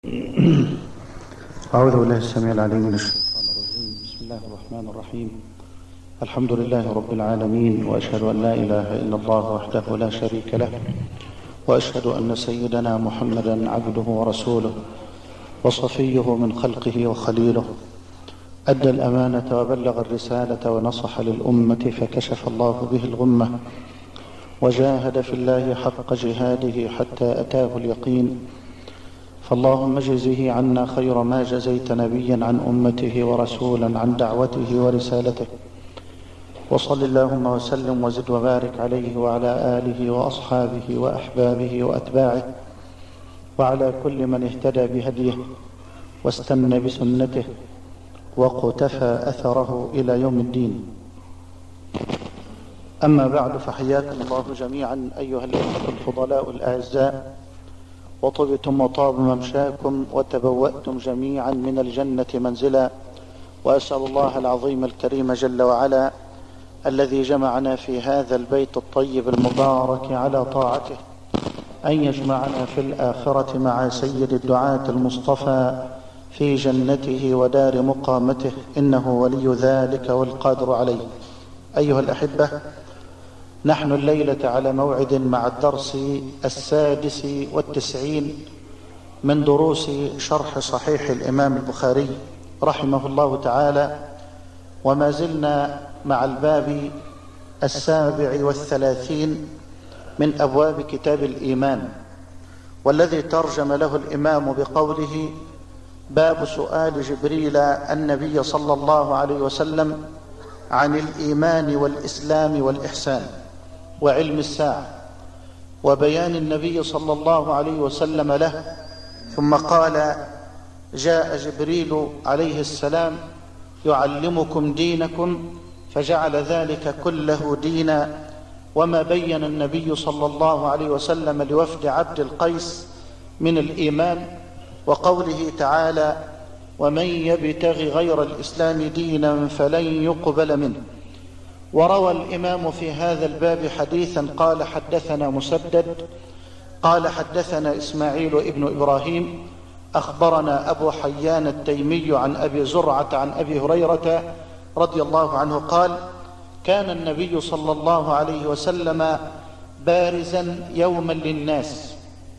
أعوذ بالله السميع العليم من الشيطان الرجيم. بسم الله الرحمن الرحيم. الحمد لله رب العالمين، وأشهد أن لا إله إلا الله وحده لا شريك له، وأشهد أن سيدنا محمدا عبده ورسوله وصفيه من خلقه وخليله، أدى الأمانة وبلغ الرسالة ونصح للأمة فكشف الله به الغمة، وجاهد في الله حق جهاده حتى أتاه اليقين. فاللهم اجزه عنا خير ما جزيت نبيا عن أمته ورسولا عن دعوته ورسالته، وصل اللهم وسلم وزد وبارك عليه وعلى آله وأصحابه وأحبابه وأتباعه وعلى كل من اهتدى بهديه واستنى بسنته وقتفى أثره إلى يوم الدين. أما بعد، فحياكم الله جميعا أيها الأخوة الفضلاء الأعزاء، وطبتم وطاب ممشاكم وتبوأتم جميعا من الجنة منزلا، وأسأل الله العظيم الكريم جل وعلا الذي جمعنا في هذا البيت الطيب المبارك على طاعته أن يجمعنا في الآخرة مع سيد الدعاة المصطفى في جنته ودار مقامته، إنه ولي ذلك والقادر عليه. أيها الأحبة، نحن الليلة على موعد مع الدرس 96 من دروس شرح صحيح الإمام البخاري رحمه الله تعالى، وما زلنا مع الباب 37 من أبواب كتاب الإيمان، والذي ترجم له الإمام بقوله: باب سؤال جبريل النبي صلى الله عليه وسلم عن الإيمان والإسلام والإحسان وعلم الساعة، وبيان النبي صلى الله عليه وسلم له. ثم قال: جاء جبريل عليه السلام يعلمكم دينكم، فجعل ذلك كله دينا. وما بين النبي صلى الله عليه وسلم لوفد عبد القيس من الإيمان، وقوله تعالى: ومن يبتغ غير الإسلام دينا فلن يقبل منه. وروى الإمام في هذا الباب حديثا قال: حدثنا مسدد قال حدثنا إسماعيل ابن إبراهيم أخبرنا أبو حيان التيمي عن أبي زرعة عن أبي هريرة رضي الله عنه قال: كان النبي صلى الله عليه وسلم بارزا يوما للناس،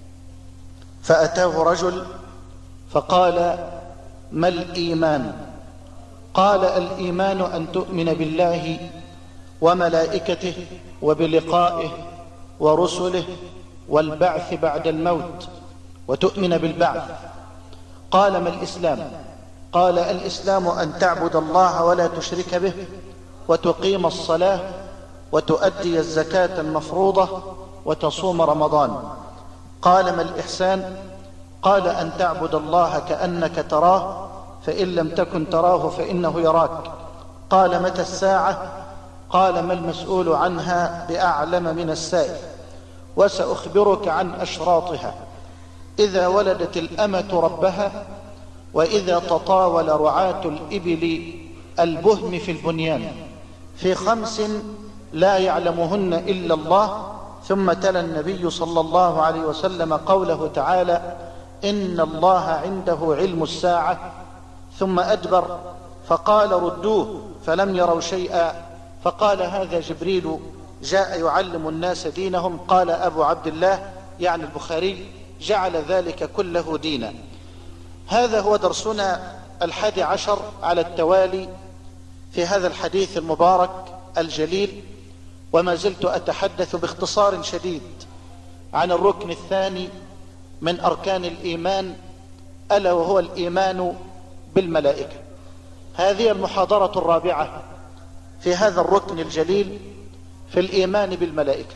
فأتاه رجل فقال: ما الإيمان؟ قال: الإيمان أن تؤمن بالله وملائكته وبلقائه ورسله والبعث بعد الموت وتؤمن بالبعث. قال: ما الإسلام؟ قال: الإسلام أن تعبد الله ولا تشرك به، وتقيم الصلاة، وتؤدي الزكاة المفروضة، وتصوم رمضان. قال: ما الإحسان؟ قال: أن تعبد الله كأنك تراه، فإن لم تكن تراه فإنه يراك. قال: متى الساعة؟ قال: ما المسؤول عنها بأعلم من السائل، وسأخبرك عن أشراطها: إذا ولدت الأمة ربها، وإذا تطاول رعاة الإبل البهم في البنيان، في 5 لا يعلمهن إلا الله. ثم تلا النبي صلى الله عليه وسلم قوله تعالى: إن الله عنده علم الساعة. ثم أدبر فقال: ردوه، فلم يروا شيئا. فقال: هذا جبريل جاء يعلم الناس دينهم. قال أبو عبد الله يعني البخاري: جعل ذلك كله دينا. هذا هو درسنا 11 على التوالي في هذا الحديث المبارك الجليل، وما زلت أتحدث باختصار شديد عن الركن الثاني من أركان الإيمان، ألا وهو الإيمان بالملائكة. هذه المحاضرة الرابعة في هذا الركن الجليل في الإيمان بالملائكة،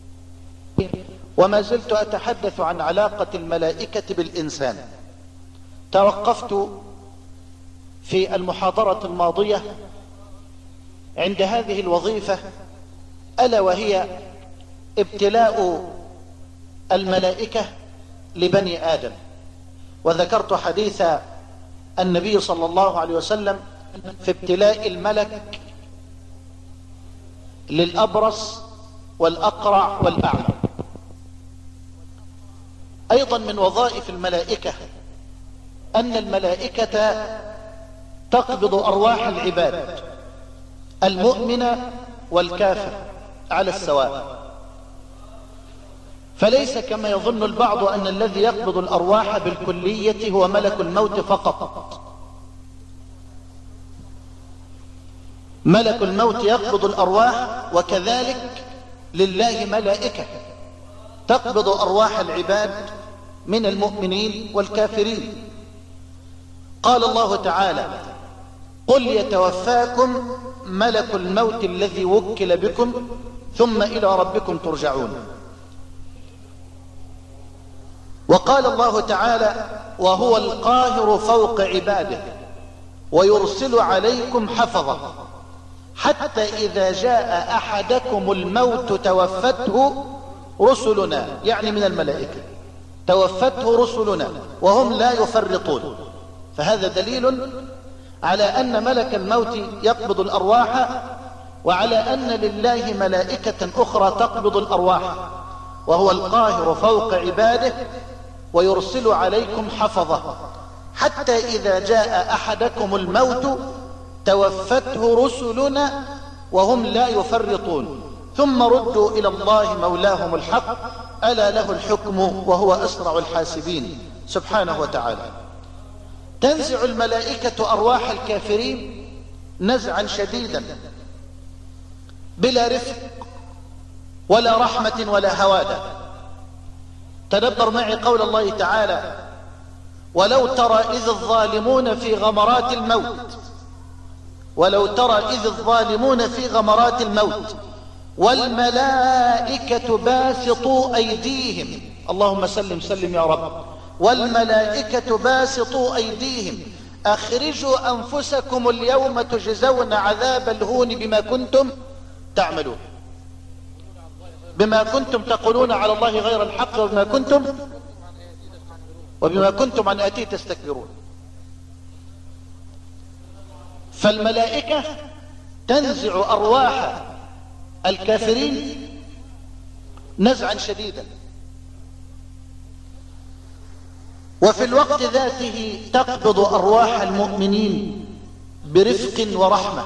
وما زلت أتحدث عن علاقة الملائكة بالإنسان. توقفت في المحاضرة الماضية عند هذه الوظيفة، ألا وهي ابتلاء الملائكة لبني آدم، وذكرت حديث النبي صلى الله عليه وسلم في ابتلاء الملك للأبرص والأقرع والأعمى. أيضا من وظائف الملائكة أن الملائكة تقبض أرواح العباد المؤمن والكافر على السواء، فليس كما يظن البعض أن الذي يقبض الأرواح بالكلية هو ملك الموت فقط. ملك الموت يقبض الأرواح، وكذلك لله ملائكة تقبض أرواح العباد من المؤمنين والكافرين. قال الله تعالى: قل يتوفاكم ملك الموت الذي وكل بكم ثم إلى ربكم ترجعون. وقال الله تعالى: وهو القاهر فوق عباده ويرسل عليكم حفظة حتى إذا جاء أحدكم الموت توفته رسلنا، يعني من الملائكة، توفته رسلنا وهم لا يفرطون. فهذا دليل على أن ملك الموت يقبض الأرواح، وعلى أن لله ملائكة أخرى تقبض الأرواح، وهو القاهر فوق عباده ويرسل عليكم حفظة حتى إذا جاء أحدكم الموت توفته رسلنا وهم لا يفرطون ثم ردوا إلى الله مولاهم الحق ألا له الحكم وهو أسرع الحاسبين سبحانه وتعالى. تنزع الملائكة أرواح الكافرين نزعا شديدا بلا رفق ولا رحمة ولا هوادة. تدبر معي قول الله تعالى: ولو ترى إذ الظالمون في غمرات الموت، ولو ترى إذ الظالمون في غمرات الموت والملائكة باسطوا أيديهم، اللهم سلم سلم يا رب، والملائكة باسطوا أيديهم أخرجوا أنفسكم اليوم تجزون عذاب الهون بما كنتم تعملون، بما كنتم تقولون على الله غير الحق وبما كنتم عن آياته تستكبرون. فالملائكة تنزع أرواح الكافرين نزعا شديدا، وفي الوقت ذاته تقبض أرواح المؤمنين برفق ورحمة،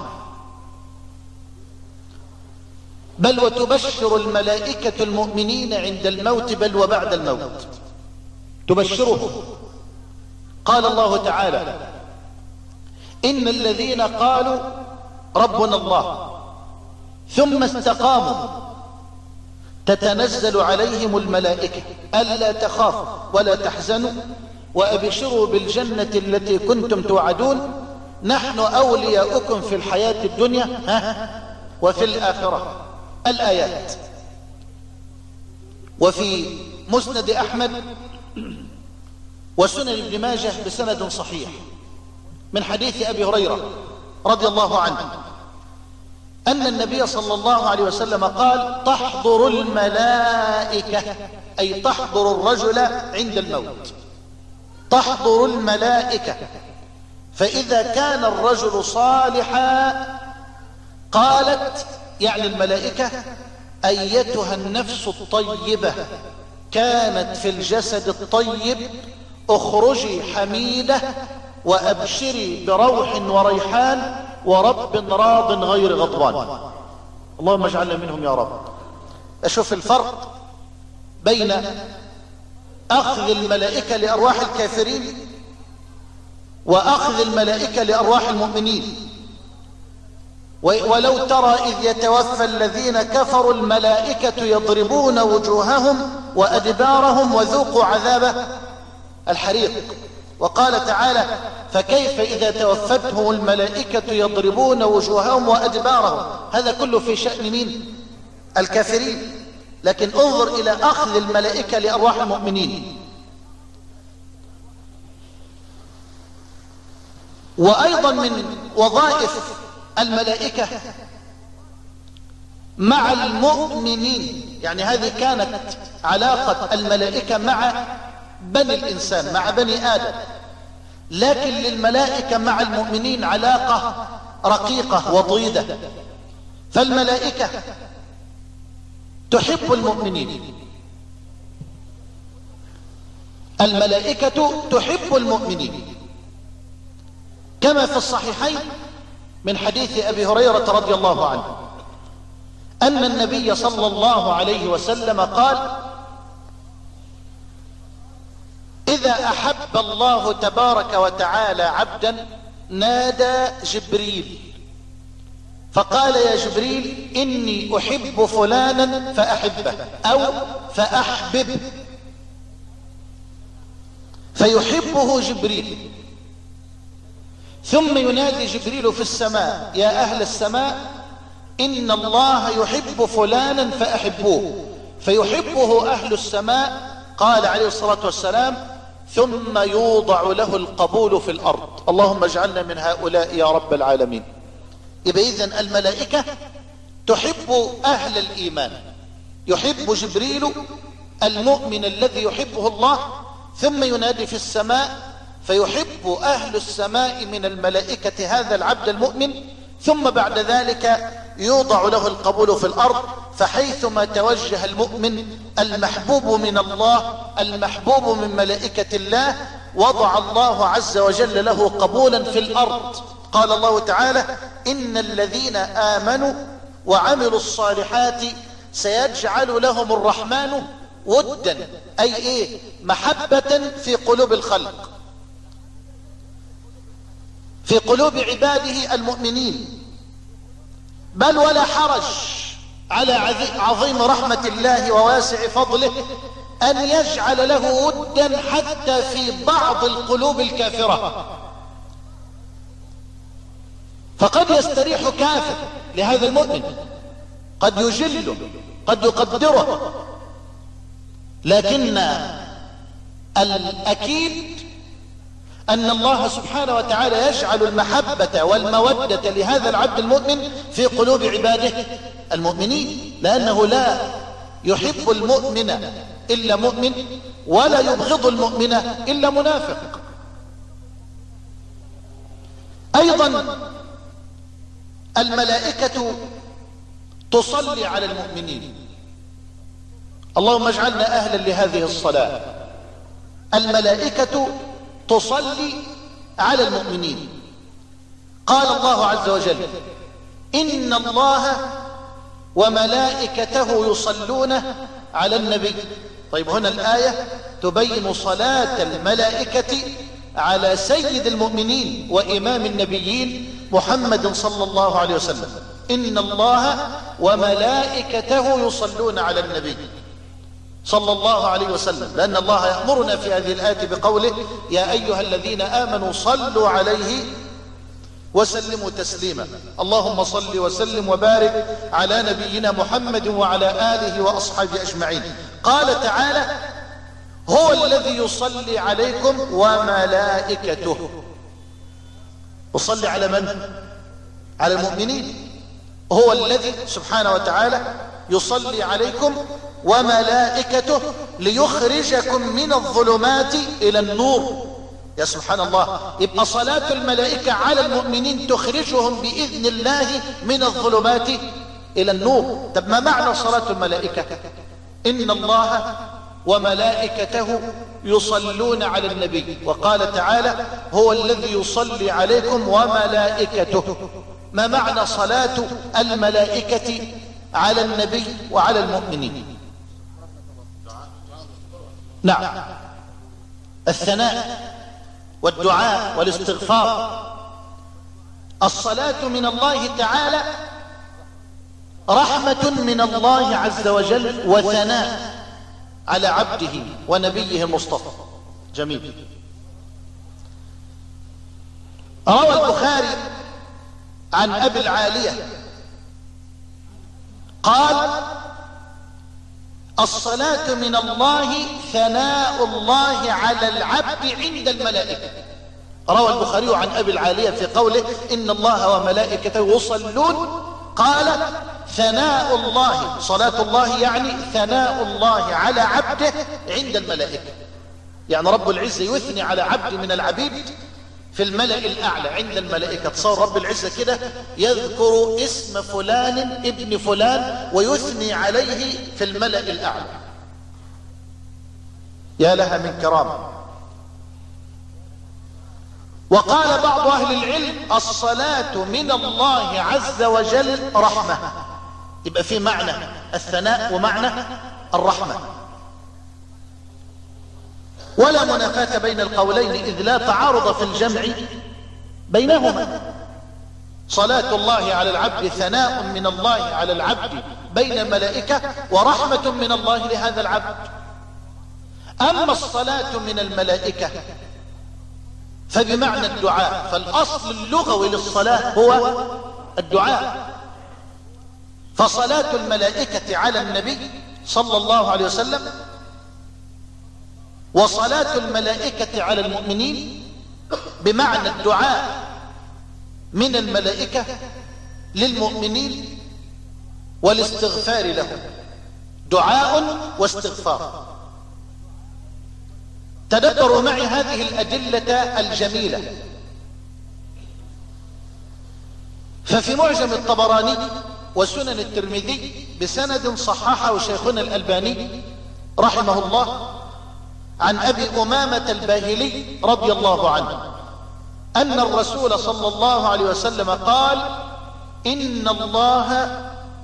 بل وتبشر الملائكة المؤمنين عند الموت بل وبعد الموت تبشرهم. قال الله تعالى: إن الذين قالوا ربنا الله ثم استقاموا تتنزل عليهم الملائكة ألا تخافوا ولا تحزنوا وأبشروا بالجنة التي كنتم توعدون نحن أولياؤكم في الحياة الدنيا وفي الآخرة. الآيات. وفي مسند أحمد وسنن ابن ماجه بسند صحيح من حديث أبي هريرة رضي الله عنه أن النبي صلى الله عليه وسلم قال: تحضر الملائكة، أي تحضر الرجل عند الموت، تحضر الملائكة، فإذا كان الرجل صالحا قالت، يعني الملائكة: أيتها النفس الطيبة كانت في الجسد الطيب اخرجي حميدة وأبشري بروح وريحان ورب راض غير غضبان. اللهم اجعلنا منهم يا رب. أشوف الفرق بين أخذ الملائكة لأرواح الكافرين وأخذ الملائكة لأرواح المؤمنين. ولو ترى إذ يتوفى الذين كفروا الملائكة يضربون وجوههم وأدبارهم وذوقوا عذاب الحريق. وقال تعالى: فكيف إذا توفتهم الملائكة يضربون وجوههم وأدبارهم. هذا كله في شأن مين؟ الكافرين. لكن انظر إلى أخذ الملائكة لأرواح المؤمنين. وأيضا من وظائف الملائكة مع المؤمنين، يعني هذه كانت علاقة الملائكة مع بني الإنسان، مع بني آدم، لكن للملائكة مع المؤمنين علاقة رقيقة وطيدة. فالملائكة تحب المؤمنين، الملائكة تحب المؤمنين، كما في الصحيحين من حديث أبي هريرة رضي الله عنه أن النبي صلى الله عليه وسلم قال: إذا أحب الله تبارك وتعالى عبدا نادى جبريل فقال: يا جبريل إني أحب فلانا فأحبه أو فأحبب، فيحبه جبريل. ثم ينادي جبريل في السماء: يا أهل السماء إن الله يحب فلانا فأحبوه، فيحبه أهل السماء. قال عليه الصلاة والسلام: ثم يوضع له القبول في الأرض. اللهم اجعلنا من هؤلاء يا رب العالمين. يبقى إذن الملائكة تحب أهل الإيمان، يحب جبريل المؤمن الذي يحبه الله، ثم ينادي في السماء فيحب أهل السماء من الملائكة هذا العبد المؤمن، ثم بعد ذلك يوضع له القبول في الأرض. فحيثما توجه المؤمن المحبوب من الله المحبوب من ملائكة الله وضع الله عز وجل له قبولا في الأرض. قال الله تعالى: إن الذين آمنوا وعملوا الصالحات سيجعل لهم الرحمن ودا، أي إيه؟ محبة في قلوب الخلق، في قلوب عباده المؤمنين. بل ولا حرج على عظيم رحمة الله وواسع فضله أن يجعل له ودا حتى في بعض القلوب الكافرة. فقد يستريح كافر لهذا المؤمن، قد يجله، قد يقدره، لكن الأكيد أن الله سبحانه وتعالى يجعل المحبة والمودة لهذا العبد المؤمن في قلوب عباده المؤمنين، لأنه لا يحب المؤمن إلا مؤمن ولا يبغض المؤمن إلا منافق. أيضا الملائكة تصلي على المؤمنين. اللهم اجعلنا أهلا لهذه الصلاة. الملائكة تصلي على المؤمنين. قال الله عز وجل: إن الله وملائكته يصلون على النبي. طيب هنا الآية تبين صلاة الملائكة على سيد المؤمنين وإمام النبيين محمد صلى الله عليه وسلم. إن الله وملائكته يصلون على النبي صلى الله عليه وسلم، لأن الله يأمرنا في هذه الآية بقوله: يا أيها الذين آمنوا صلوا عليه وسلموا تسليما. اللهم صل وسلم وبارك على نبينا محمد وعلى آله وأصحابه أجمعين. قال تعالى: هو الذي يصلي عليكم وملائكته. يصلي على من؟ على المؤمنين. هو الذي سبحانه وتعالى يصلي عليكم وملائكته ليخرجكم من الظلمات إلى النور. يا سبحان الله، يبقى صلاة الملائكة على المؤمنين تخرجهم بإذن الله من الظلمات إلى النور. طب ما معنى صلاة الملائكة؟ إن الله وملائكته يصلون على النبي، وقال تعالى: هو الذي يصلي عليكم وملائكته. ما معنى صلاة الملائكة على النبي وعلى المؤمنين؟ نعم، الثناء والدعاء والاستغفار. الصلاة من الله تعالى رحمة من الله عز وجل وثناء على عبده ونبيه المصطفى. جميل. روى البخاري عن أبي العالية قال: الصلاة من الله ثناء الله على العبد عند الملائكة. روى البخاري عن أبي العالية في قوله: إن الله وملائكته يصلون، قال: ثناء الله، صلاة الله يعني ثناء الله على عبده عند الملائكة. يعني رب العزة يثني على عبد من العبيد في الملأ الأعلى عند الملائكة. تصور رب العزة كده يذكر اسم فلان ابن فلان ويثني عليه في الملأ الأعلى. يا لها من كرامة. وقال بعض أهل العلم الصلاة من الله عز وجل رحمة. يبقى في معنى الثناء ومعنى الرحمة، ولا منافاة بين القولين إذ لا تعارض في الجمع بينهما. صلاة الله على العبد ثناء من الله على العبد بين الملائكة ورحمة من الله لهذا العبد. أما الصلاة من الملائكة فبمعنى الدعاء، فالأصل اللغوي للصلاة هو الدعاء. فصلاة الملائكة على النبي صلى الله عليه وسلم وصلاة الملائكة على المؤمنين بمعنى الدعاء من الملائكة للمؤمنين والاستغفار لهم، دعاء واستغفار. تدبروا معي هذه الأدلة الجميلة. ففي معجم الطبراني وسنن الترمذي بسند صححه شيخنا الألباني رحمه الله عن أبي أمامة الباهلي رضي الله عنه أن الرسول صلى الله عليه وسلم قال: إن الله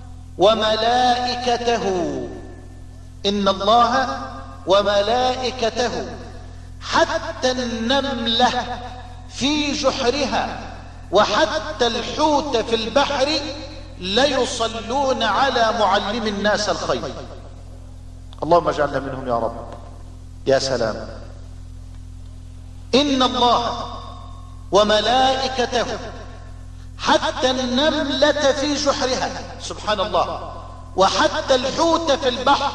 وملائكته حتى النملة في جحرها وحتى الحوت في البحر ليصلون على معلم الناس الخير. اللهم اجعلنا منهم يا رب. يا سلام. إن الله وملائكته حتى النملة في جحرها، سبحان الله، وحتى الحوت في البحر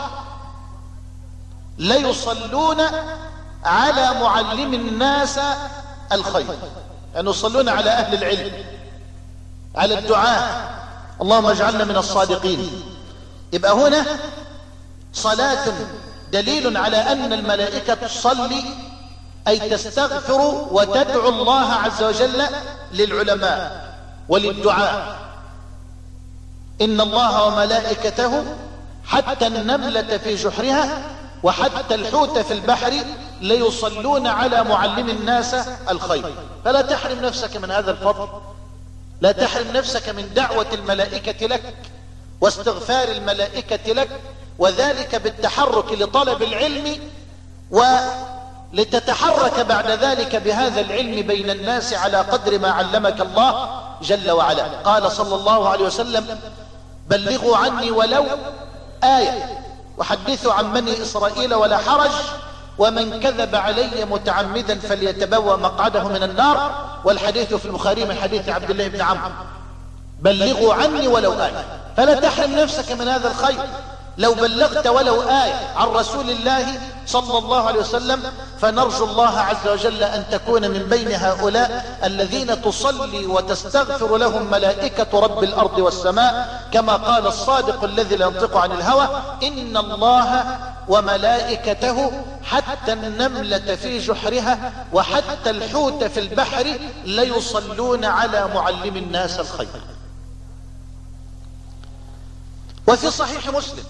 ليصلون على معلم الناس الخير، يعني يصلون على أهل العلم، على الدعاء. اللهم اجعلنا من الصادقين. يبقى هنا صلاة دليل على أن الملائكة تصلي أي تستغفر وتدعو الله عز وجل للعلماء وللدعاء. إن الله وملائكته حتى النملة في جحرها وحتى الحوت في البحر ليصلون على معلم الناس الخير. فلا تحرم نفسك من هذا الفضل، لا تحرم نفسك من دعوة الملائكة لك واستغفار الملائكة لك، وذلك بالتحرك لطلب العلم ولتتحرك بعد ذلك بهذا العلم بين الناس على قدر ما علمك الله جل وعلا. قال صلى الله عليه وسلم: بلغوا عني ولو آية وحدثوا عن بني إسرائيل ولا حرج، ومن كذب علي متعمدا فليتبوأ مقعده من النار. والحديث في البخاري من حديث عبد الله بن عمرو. بلغوا عني ولو آية. فلا تحرم نفسك من هذا الخير. لو بلغت ولو آية عن رسول الله صلى الله عليه وسلم فنرجو الله عز وجل أن تكون من بين هؤلاء الذين تصلي وتستغفر لهم ملائكة رب الأرض والسماء، كما قال الصادق الذي لا ينطق عن الهوى: إن الله وملائكته حتى النملة في جحرها وحتى الحوت في البحر ليصلون على معلم الناس الخير. وفي صحيح مسلم،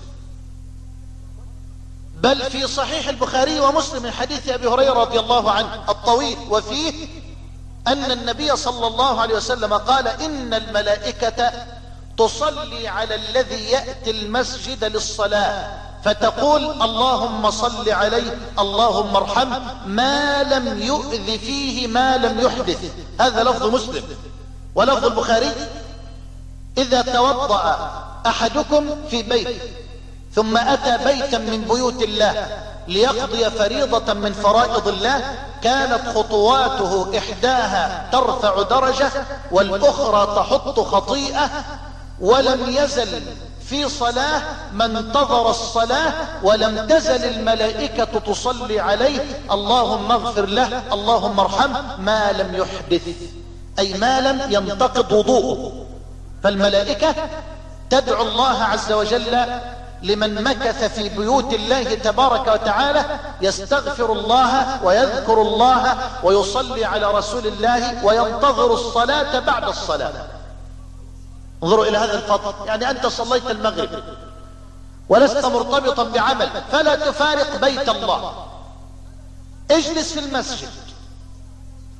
بل في صحيح البخاري ومسلم من حديث أبي هريرة رضي الله عنه الطويل، وفيه أن النبي صلى الله عليه وسلم قال: إن الملائكة تصلي على الذي يأتي المسجد للصلاة فتقول: اللهم صل عليه اللهم ارحمه ما لم يؤذ فيه ما لم يحدث. هذا لفظ مسلم. ولفظ البخاري: إذا توضأ أحدكم في بيت ثم أتى بيتا من بيوت الله ليقضي فريضة من فرائض الله كانت خطواته إحداها ترفع درجة والأخرى تحط خطيئة، ولم يزل في صلاة ما انتظر الصلاة، ولم تزل الملائكة تصلي عليه: اللهم اغفر له اللهم ارحمه ما لم يحدث، أي ما لم ينتقض وضوءه. فالملائكة تدعو الله عز وجل لمن مكث في بيوت الله تبارك وتعالى يستغفر الله ويذكر الله ويصلي على رسول الله وينتظر الصلاة بعد الصلاة. انظروا إلى هذا الفضل. يعني أنت صليت المغرب ولست مرتبطا بعمل فلا تفارق بيت الله، اجلس في المسجد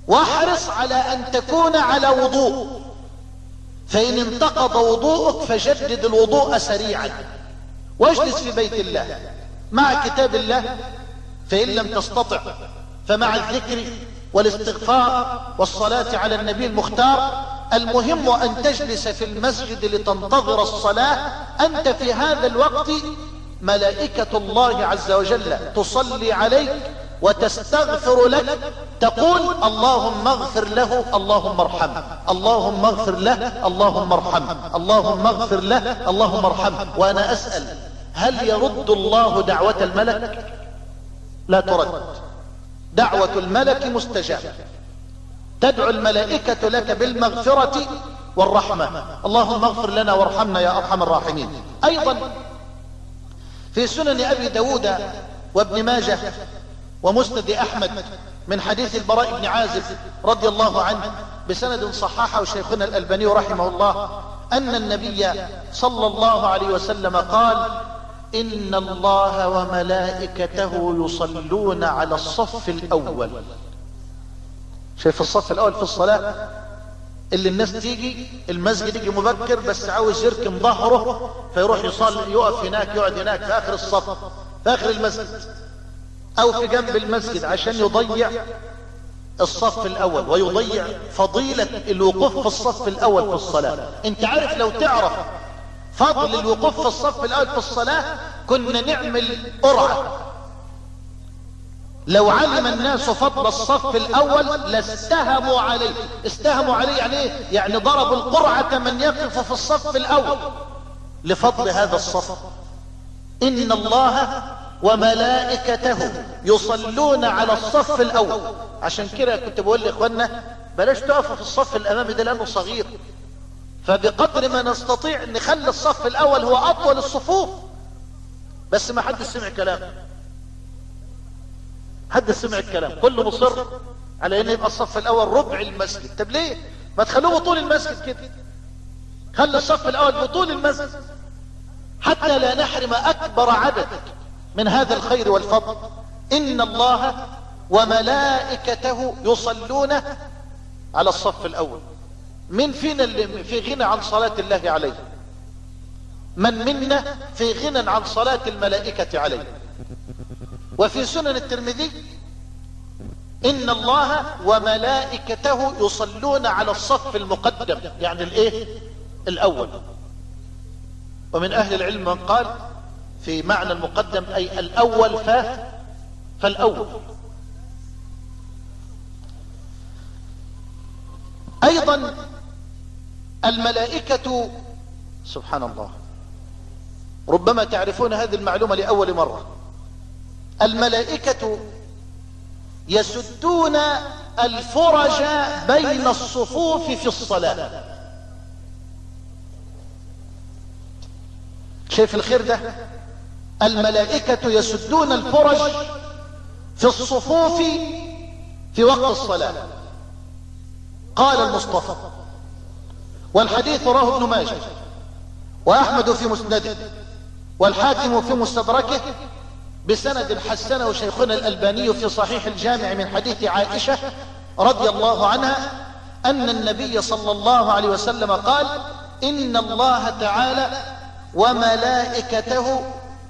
واحرص على أن تكون على وضوء، فإن انتقض وضوءك فجدد الوضوء سريعا، واجلس في بيت الله مع كتاب الله، فإن لم تستطع فمع الذكر والاستغفار والصلاة على النبي المختار. المهم أن تجلس في المسجد لتنتظر الصلاة. أنت في هذا الوقت ملائكة الله عز وجل تصلي عليك وتستغفر لك، تقول اللهم اغفر له اللهم ارحمه، اللهم اغفر له اللهم ارحمه، اللهم اغفر له اللهم ارحمه. وأنا أسأل، هل يرد الله دعوة الملك؟ لا ترد. دعوة الملك مستجابة، تدعو الملائكة لك بالمغفرة والرحمة. اللهم اغفر لنا وارحمنا يا أرحم الراحمين. أيضا في سنن أبي داود وابن ماجه ومسند أحمد من حديث البراء بن عازب رضي الله عنه بسند صححه شيخنا الألباني رحمه الله أن النبي صلى الله عليه وسلم قال: إن الله وملائكته يصلون على الصف الأول. شايف الصف الأول في الصلاة اللي الناس تيجي المسجد، يجي مبكر بس عاوز يركن ظهره فيروح يصلي، يقف هناك، يقعد هناك في آخر الصف، في آخر المسجد أو في جنب المسجد، عشان يضيع الصف الأول ويضيع فضيلة الوقوف في الصف الأول في الصلاة. انت عارف لو تعرف فضل الوقوف في الصف الأول في الصلاة كنا نعمل قرعة. لو علم الناس فضل الصف الأول لاستهموا عليه. استهموا عليه يعني ايه؟ يعني ضربوا القرعة من يقف في الصف الأول لفضل هذا الصف. إن الله وملائكته يصلون على الصف الأول. عشان كده كنت بقول لإخواننا بلاش تقفوا في الصف الأمامي ده لأنه صغير، فبقدر ما نستطيع نخلي الصف الأول هو أطول الصفوف. بس ما حد سمع كلام، حد سمع الكلام، كله مصر على ان يبقى الصف الاول ربع المسجد. طب ليه ما تخلوه بطول المسجد كده؟ خلي الصف الاول بطول المسجد حتى لا نحرم اكبر عدد من هذا الخير والفضل. ان الله وملائكته يصلون على الصف الاول. من فينا اللي في غنى عن صلاة الله عليه؟ من منا في غنى عن صلاة الملائكة عليه؟ وفي سنن الترمذي إن الله وملائكته يصلون على الصف المقدم، يعني الايه؟ الأول. ومن أهل العلم من قال في معنى المقدم أي الأول فالأول. أيضا الملائكة سبحان الله، ربما تعرفون هذه المعلومة لأول مرة، الملائكة يسدون الفرج بين الصفوف في الصلاة. شايف الخير ده؟ الملائكة يسدون الفرج في الصفوف في وقت الصلاة. قال المصطفى، والحديث رواه ابن ماجه وأحمد في مسنده والحاكم في مستدركه بسند حسنه شيخنا الألباني في صحيح الجامع من حديث عائشة رضي الله عنها أن النبي صلى الله عليه وسلم قال: إن الله تعالى وملائكته،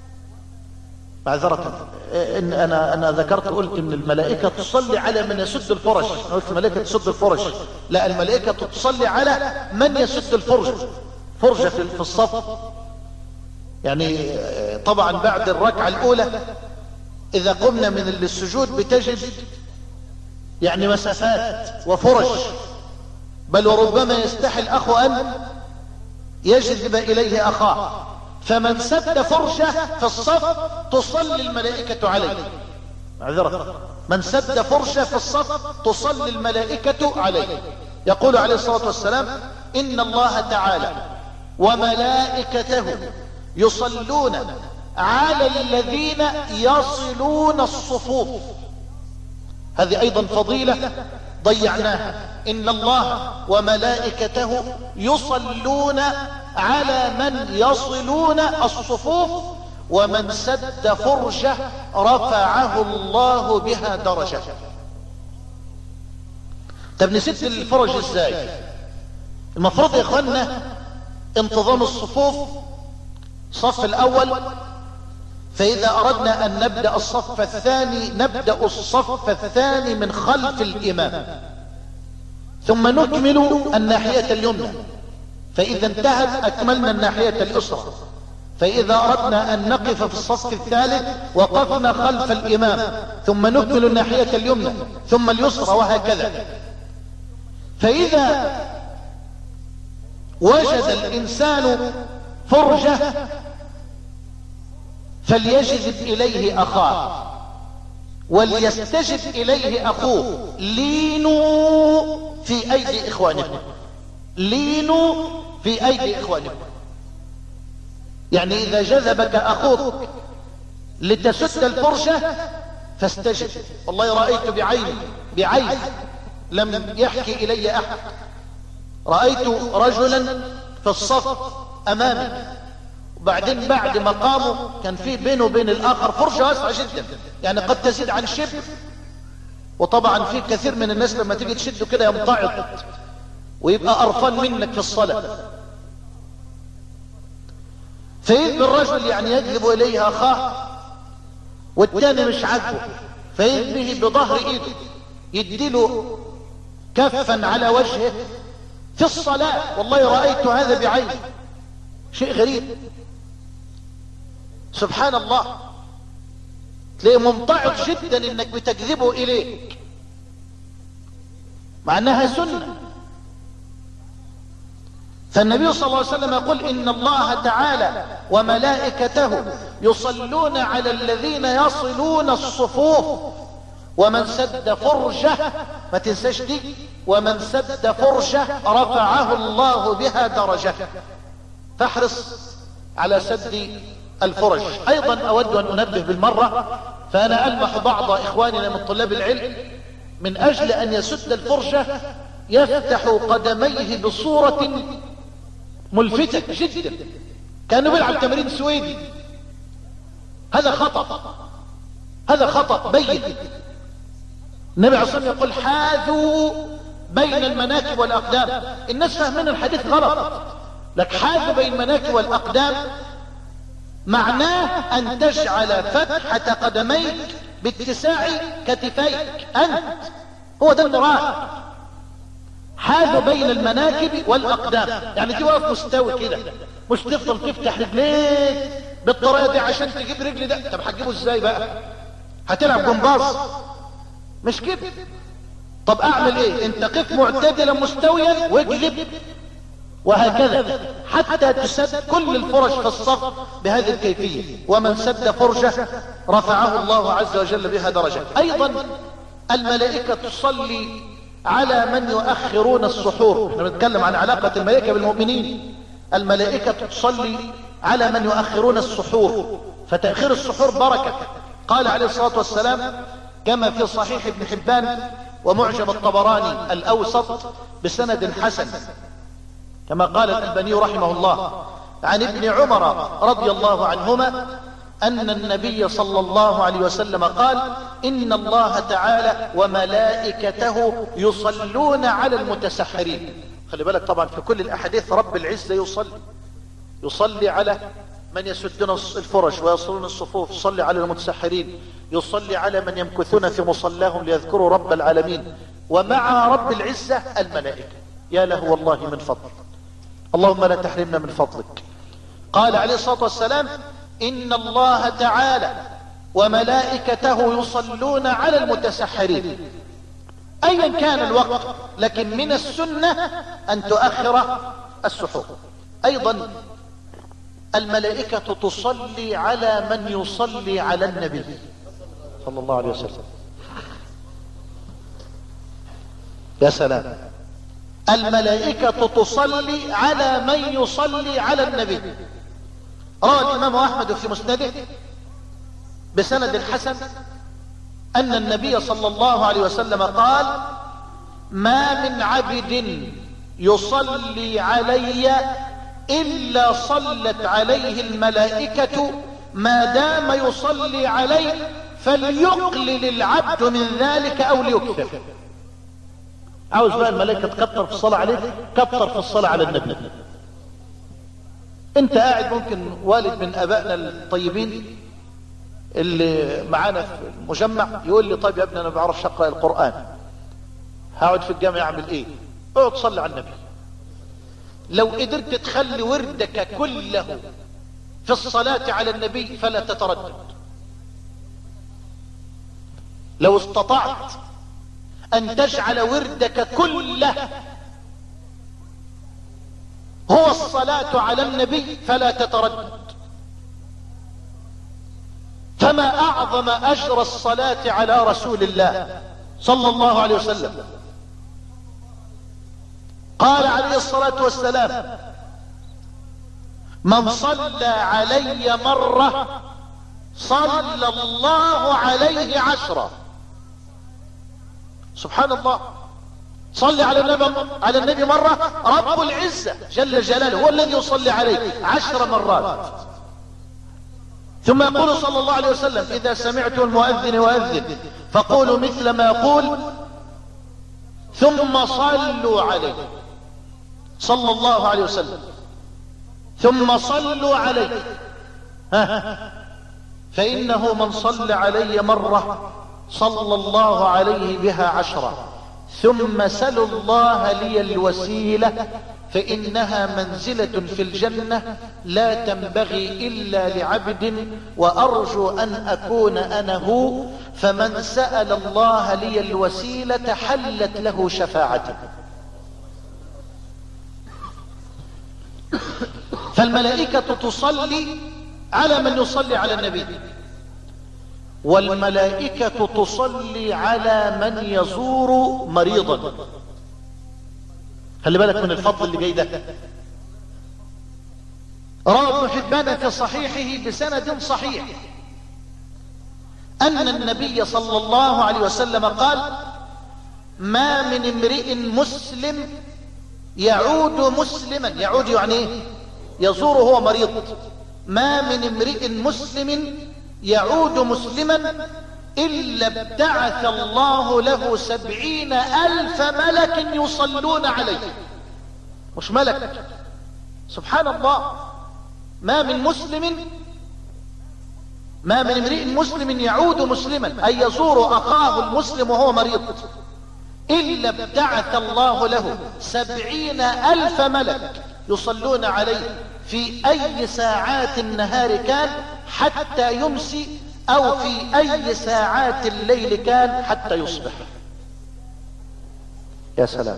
معذرة إن أنا ذكرت قلت إن الملائكة تصلي على من يسد الفرج، قلت الملائكة تسد الفرج، لا، الملائكة تصلي على من يسد الفرج، فرجة في الصف. يعني طبعا بعد الركعة الأولى إذا قمنا من السجود بتجد يعني مسافات وفرج، بل وربما يستحي الأخ أن يجذب إليه أخاه، فمن سد فرجة في الصف تصلي الملائكة عليه. معذرة، من سد فرجة في الصف تصلي الملائكة عليه. يقول عليه الصلاة والسلام: إن الله تعالى وملائكته يصلون على الذين يصلون الصفوف. هذه أيضا فضيلة ضيعناها. إن الله وملائكته يصلون على من يصلون الصفوف، ومن سد فرجة رفعه الله بها درجة. طب نسد الفرج ازاي؟ المفروض يا اخوانا انتظام الصفوف، الصف الاول، فاذا اردنا ان نبدأ الصف الثاني نبدأ الصف الثاني من خلف الامام، ثم نكمل الناحية اليمنى، فاذا انتهت اكملنا الناحية اليسرى، فاذا اردنا ان نقف في الصف الثالث وقفنا خلف الامام، ثم نكمل الناحية اليمنى ثم اليسرى، وهكذا. فاذا وجد الانسان فرجة فليجذب اليه اخاه وليستجب اليه اخوه. لينوا في ايدي اخوانكم، لينوا في ايدي اخوانكم. يعني اذا جذبك اخوك لتسد الفرجة فاستجب. والله رأيت بعيني لم يحكي الي احد، رأيت رجلا في الصف امامي، وبعدين بعد ما قاموا كان في بينه وبين الاخر فرجة واسعة جدا، يعني قد تزيد عن شبر. وطبعا في كثير من الناس لما تيجي تشده كده يمتعض ويبقى قرفان منك في الصلاة، فإذ بالرجل يعني يجذب اليه اخاه والتاني مش عاجبه، فإذ به بظهر ايده يديله كفا على وجهه في الصلاة. والله رأيت هذا بعيني، شيء غريب سبحان الله. تلاقيه ممتعض جدا انك بتجذبه اليك مع انها سنة. فالنبي صلى الله عليه وسلم يقول ان الله تعالى وملائكته يصلون على الذين يصلون الصفوف، ومن سد فرجة، ما تنساش دي، ومن سد فرجة رفعه الله بها درجة. فاحرص على سد الفرج. ايضا اود ان انبه بالمرة، فانا المح بعض اخواننا من طلاب العلم من اجل ان يسد الفرجة يفتح قدميه بصورة ملفتة جدا كأنه بيلعب تمرين سويدي. هذا خطأ، هذا خطأ بين. النبي عليه الصلاة والسلام يقول حاذوا بين المناكب والأقدام. الناس فاهمين الحديث غلط، لك حاذوا بين المناكب والأقدام معناه أن تجعل فتحة قدميك باتساع كتفيك أنت، هو ده المراد. حاذوا بين المناكب والأقدام، يعني دي واقف مستوي كده، مش تفضل تفتح رجليك بالطريقة دي عشان تجيب رجل ده. طب هتجيبه ازاي بقى؟ هتلعب جمباز؟ مش كده. طب اعمل ايه؟ انت قف معتدلا مستويا واجلب، وهكذا حتى تسد كل الفرج في الصف بهذه الكيفية. ومن سد فرجة رفعه الله عز وجل بها درجة. ايضا الملائكة تصلي على من يؤخرون السحور. احنا بنتكلم عن علاقة الملائكة بالمؤمنين. الملائكة تصلي على من يؤخرون السحور، فتأخير السحور بركة. قال عليه الصلاة والسلام كما في صحيح ابن حبان ومعجم الطبراني الأوسط بسند حسن، كما قال الألباني رحمه الله عن ابن عمر رضي الله عنهما أن النبي صلى الله عليه وسلم قال إن الله تعالى وملائكته يصلون على المتسحرين. خلي بالك طبعا في كل الأحاديث رب العزة يصلي على من يسدون الفرج ويصلون الصفوف، يصلي على المتسحرين، يصلي على من يمكثون في مصلاهم ليذكروا رب العالمين، ومع رب العزة الملائكة. يا له والله من فضل، اللهم لا تحرمنا من فضلك. قال عليه الصلاة والسلام إن الله تعالى وملائكته يصلون على المتسحرين. أيا كان الوقت، لكن من السنة أن تؤخر السحور. أيضا الملائكة تصلي على من يصلي على النبي صلى الله عليه وسلم. يا سلام، الملائكة تصلي على من يصلي على النبي. روى الإمام أحمد في مسنده بسند حسن أن النبي صلى الله عليه وسلم قال ما من عبد يصلي علي إلا صلت عليه الملائكة ما دام يصلي عليه، فليقلل العبد من ذلك أو ليكثر. عاوز بقى الملائكة تكتر في الصلاة عليك، كتر في الصلاة على النبي. انت قاعد، ممكن والد من ابائنا الطيبين اللي معانا في المجمع يقول لي طيب يا ابني انا ما بعرفش اقرا القران، هقعد في الجامع اعمل ايه؟ اقعد صلي على النبي. لو قدرت تخلي وردك كله في الصلاة على النبي فلا تتردد. لو استطعت ان تجعل وردك كله هو الصلاة على النبي فلا تتردد. فما اعظم اجر الصلاة على رسول الله صلى الله عليه وسلم. قال عليه الصلاة والسلام: من صلى علي مرة صلى الله عليه 10. سبحان الله. صلي على النبي مرة، رب العزة جل جلاله هو الذي يصلي عليه 10 مرات. ثم يقول صلى الله عليه وسلم: إذا سمعت المؤذن يؤذن فقولوا مثل ما يقول ثم صلوا عليه. صلى الله عليه وسلم. ثم صلوا عليه، فإنه من صلى علي مرة صلى الله عليه بها 10. ثم سلوا الله لي الوسيلة فإنها منزلة في الجنة لا تنبغي إلا لعبد وأرجو أن أكون أنا هو. فمن سأل الله لي الوسيلة حلت له شفاعته. فالملائكة تصلي على من يصلي على النبي، والملائكة تصلي على من يزور مريضا. خلي بالك من الفضل اللي جاي ده. روى ابن حبان في صحيحه بسند صحيح أن النبي صلى الله عليه وسلم قال: ما من امرئ مسلم يعود مسلما، يعود يعني ايه؟ يزور هو مريض. ما من امرئ مسلم يعود مسلما إلا ابتعث الله له 70,000 ملك يصلون عليه. مش ملك، سبحان الله. ما من امرئ مسلم يعود مسلما أي يزور أخاه المسلم وهو مريض إلا ابتعث الله له 70,000 ملك يصلون عليه في أي ساعات النهار كان حتى يمسي أو في أي ساعات الليل كان حتى يصبح. يا سلام.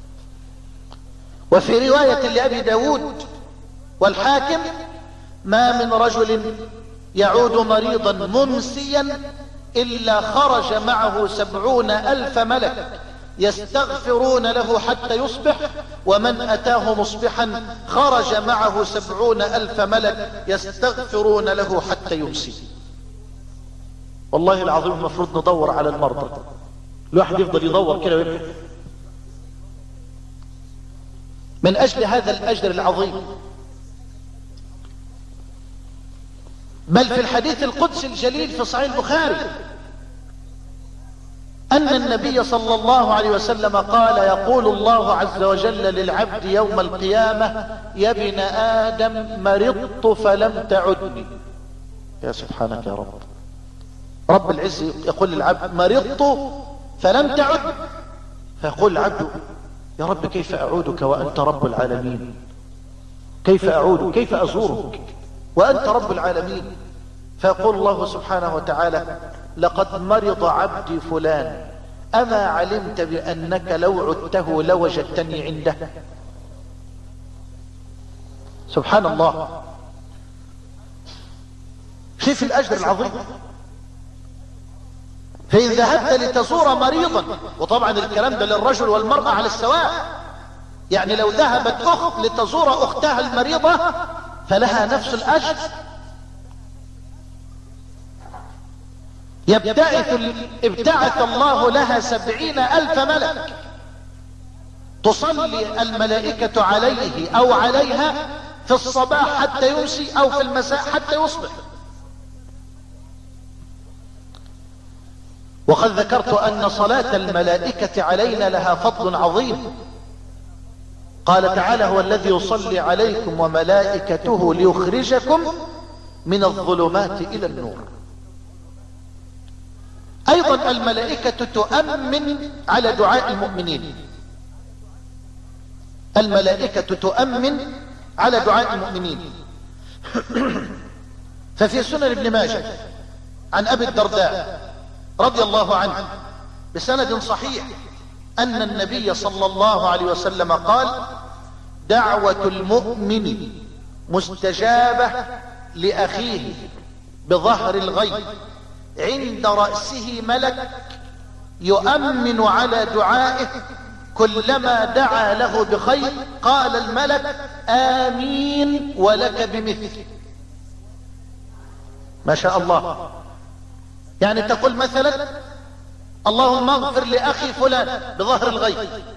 وفي رواية لأبي داود والحاكم: ما من رجل يعود مريضا ممسيا إلا خرج معه 70,000 ملك يستغفرون له حتى يصبح، ومن أتاه مصبحا خرج معه 70,000 ملك يستغفرون له حتى يمسي. والله العظيم المفروض ندور على المرضى. الواحد يفضل يدور كده ويبحث من أجل هذا الأجر العظيم. بل في الحديث القدسي الجليل في صحيح البخاري أن النبي صلى الله عليه وسلم قال: يقول الله عز وجل للعبد يوم القيامة: يا ابن آدم مرضت فلم تعدني. يا سبحانك يا رب. رب العزة يقول للعبد: مرضت فلم تعدني. فيقول العبد: يا رب كيف أعودك وأنت رب العالمين؟ كيف أعودك؟ كيف أزورك وأنت رب العالمين؟ فيقول الله سبحانه وتعالى: لقد مرض عبدي فلان، أما علمت بأنك لو عدته لوجدتني عنده؟ سبحان الله. شوف الأجر العظيم. فإن ذهبت لتزور مريضا، وطبعا الكلام ده للرجل والمرأة على السواء، يعني لو ذهبت أخت لتزور أختها المريضة فلها نفس الأجر. ابتعث الله لها 70,000 ملك تصلي الملائكة عليه أو عليها في الصباح حتى يمسي أو في المساء حتى يصبح. وقد ذكرت أن صلاة الملائكة علينا لها فضل عظيم. قال تعالى: هو الذي يصلي عليكم وملائكته ليخرجكم من الظلمات إلى النور. أيضا الملائكة تؤمن على دعاء المؤمنين. الملائكة تؤمن على دعاء المؤمنين. ففي سنن ابن ماجه عن أبي الدرداء رضي الله عنه بسند صحيح أن النبي صلى الله عليه وسلم قال: دعوة المؤمن مستجابة لأخيه بظهر الغيب عند رأسه ملك يؤمن على دعائه كلما دعا له بخير قال الملك: آمين ولك بمثل. ما شاء الله. يعني تقول مثلا: اللهم اغفر لأخي فلان بظهر الغيب،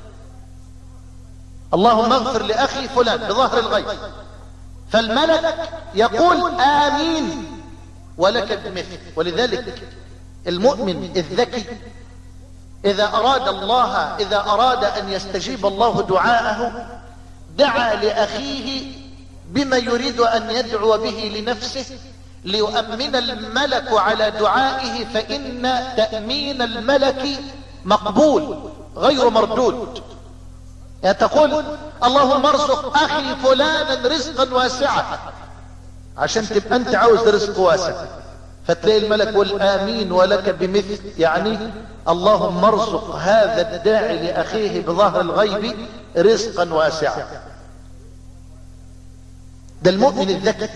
اللهم اغفر لأخي فلان بظهر الغيب، فالملك يقول: آمين ولك بمثل. ولذلك المؤمن الذكي إذا أراد أن يستجيب الله دعاءه دعا لأخيه بما يريد أن يدعو به لنفسه ليؤمن الملك على دعائه، فإن تأمين الملك مقبول غير مردود. يعني تقول: اللهم ارزق أخي فلانا رزقا واسعا، عشان تبقى أنت عاوز رزق واسع، فتلاقي الملك يقول: آمين ولك بمثل، يعني اللهم ارزق هذا الداعي لأخيه بظهر الغيب رزقا واسعا. ده المؤمن الذكي.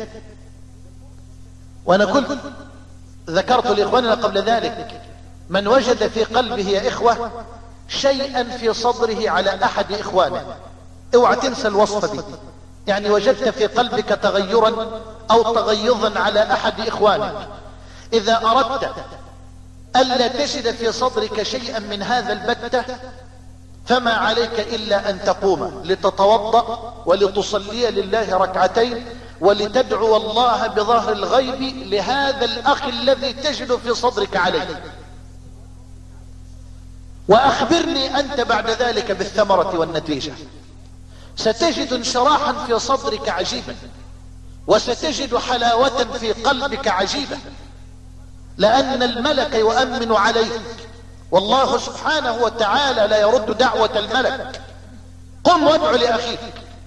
وانا كنت ذكرت لاخواننا قبل ذلك: من وجد في قلبه يا اخوة شيئا في صدره على احد اخوانه، اوعى تنسى الوصفة دي. يعني وجدت في قلبك تغيرا او تغيظا على احد اخوانك، اذا اردت الا تجد في صدرك شيئا من هذا البتة فما عليك الا ان تقوم لتتوضأ ولتصلي لله ركعتين ولتدعو الله بظهر الغيب لهذا الأخ الذي تجد في صدرك عليه، وأخبرني أنت بعد ذلك بالثمرة والنتيجة. ستجد انشراحا في صدرك عجيبا، وستجد حلاوة في قلبك عجيبة، لأن الملك يؤمن عليك، والله سبحانه وتعالى لا يرد دعوة الملك. قم وادع لأخيك،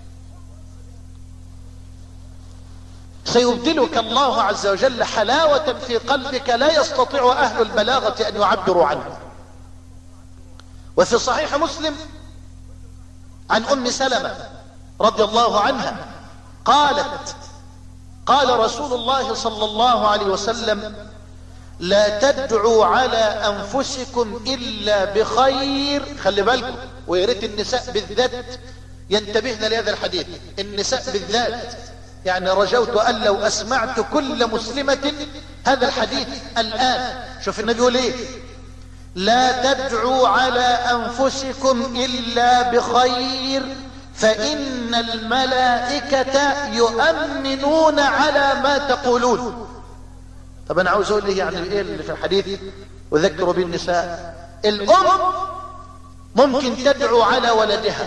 سيبدلك الله عز وجل حلاوة في قلبك لا يستطيع أهل البلاغة أن يعبروا عنها. وفي صحيح مسلم عن أم سلمة رضي الله عنها قالت: قال رسول الله صلى الله عليه وسلم: لا تدعوا على أنفسكم إلا بخير. خلي بالكم، ويا ريت النساء بالذات ينتبهن لهذا الحديث، النساء بالذات. يعني رجوت أن لو أسمعت كل مسلمة هذا الحديث الآن. شوف النبي يقول إيه: لا تدعوا على أنفسكم إلا بخير فإن الملائكة يؤمنون على ما تقولون. طب أنا عاوز أقول يعني إيه اللي في الحديث وذكروا بالنساء؟ الأم ممكن تدعو على ولدها،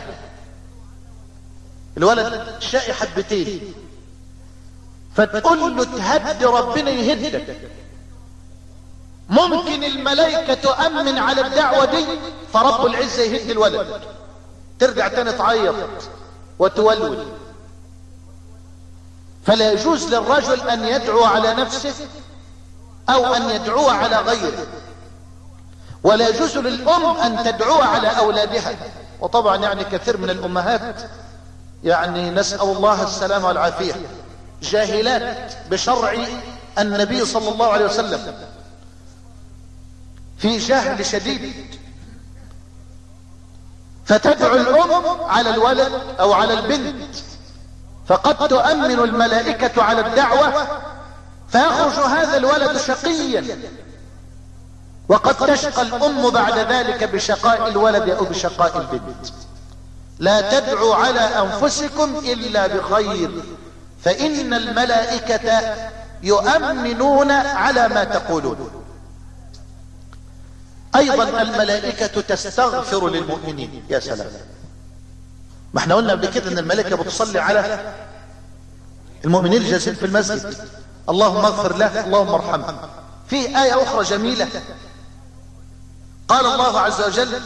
الولد شقي حبتين، فتقول له تهد ربنا يهدك. ممكن الملائكة تؤمن على الدعوة دي فرب العزة يهد الولد، ترجع تاني تعيط وتولول. فلا يجوز للرجل أن يدعو على نفسه أو أن يدعو على غيره، ولا يجوز للأم أن تدعو على أولادها. وطبعا يعني كثير من الأمهات يعني نسأل الله السلامة والعافية جاهلات بشرع النبي صلى الله عليه وسلم، في جهل شديد، فتدعو الأم على الولد أو على البنت، فقد تؤمن الملائكة على الدعوة فيخرج هذا الولد شقيا، وقد تشقى الأم بعد ذلك بشقاء الولد أو بشقاء البنت. لا تدعوا على أنفسكم إلا بخير فإن الملائكة يؤمنون على ما تقولون. ايضا الملائكة تستغفر للمؤمنين. يا سلام، ما احنا قلنا قبل كده ان الملائكة بتصلي على المؤمنين الجالسين في المسجد، اللهم اغفر له اللهم ارحمه. في آية اخرى جميلة، قال الله عز وجل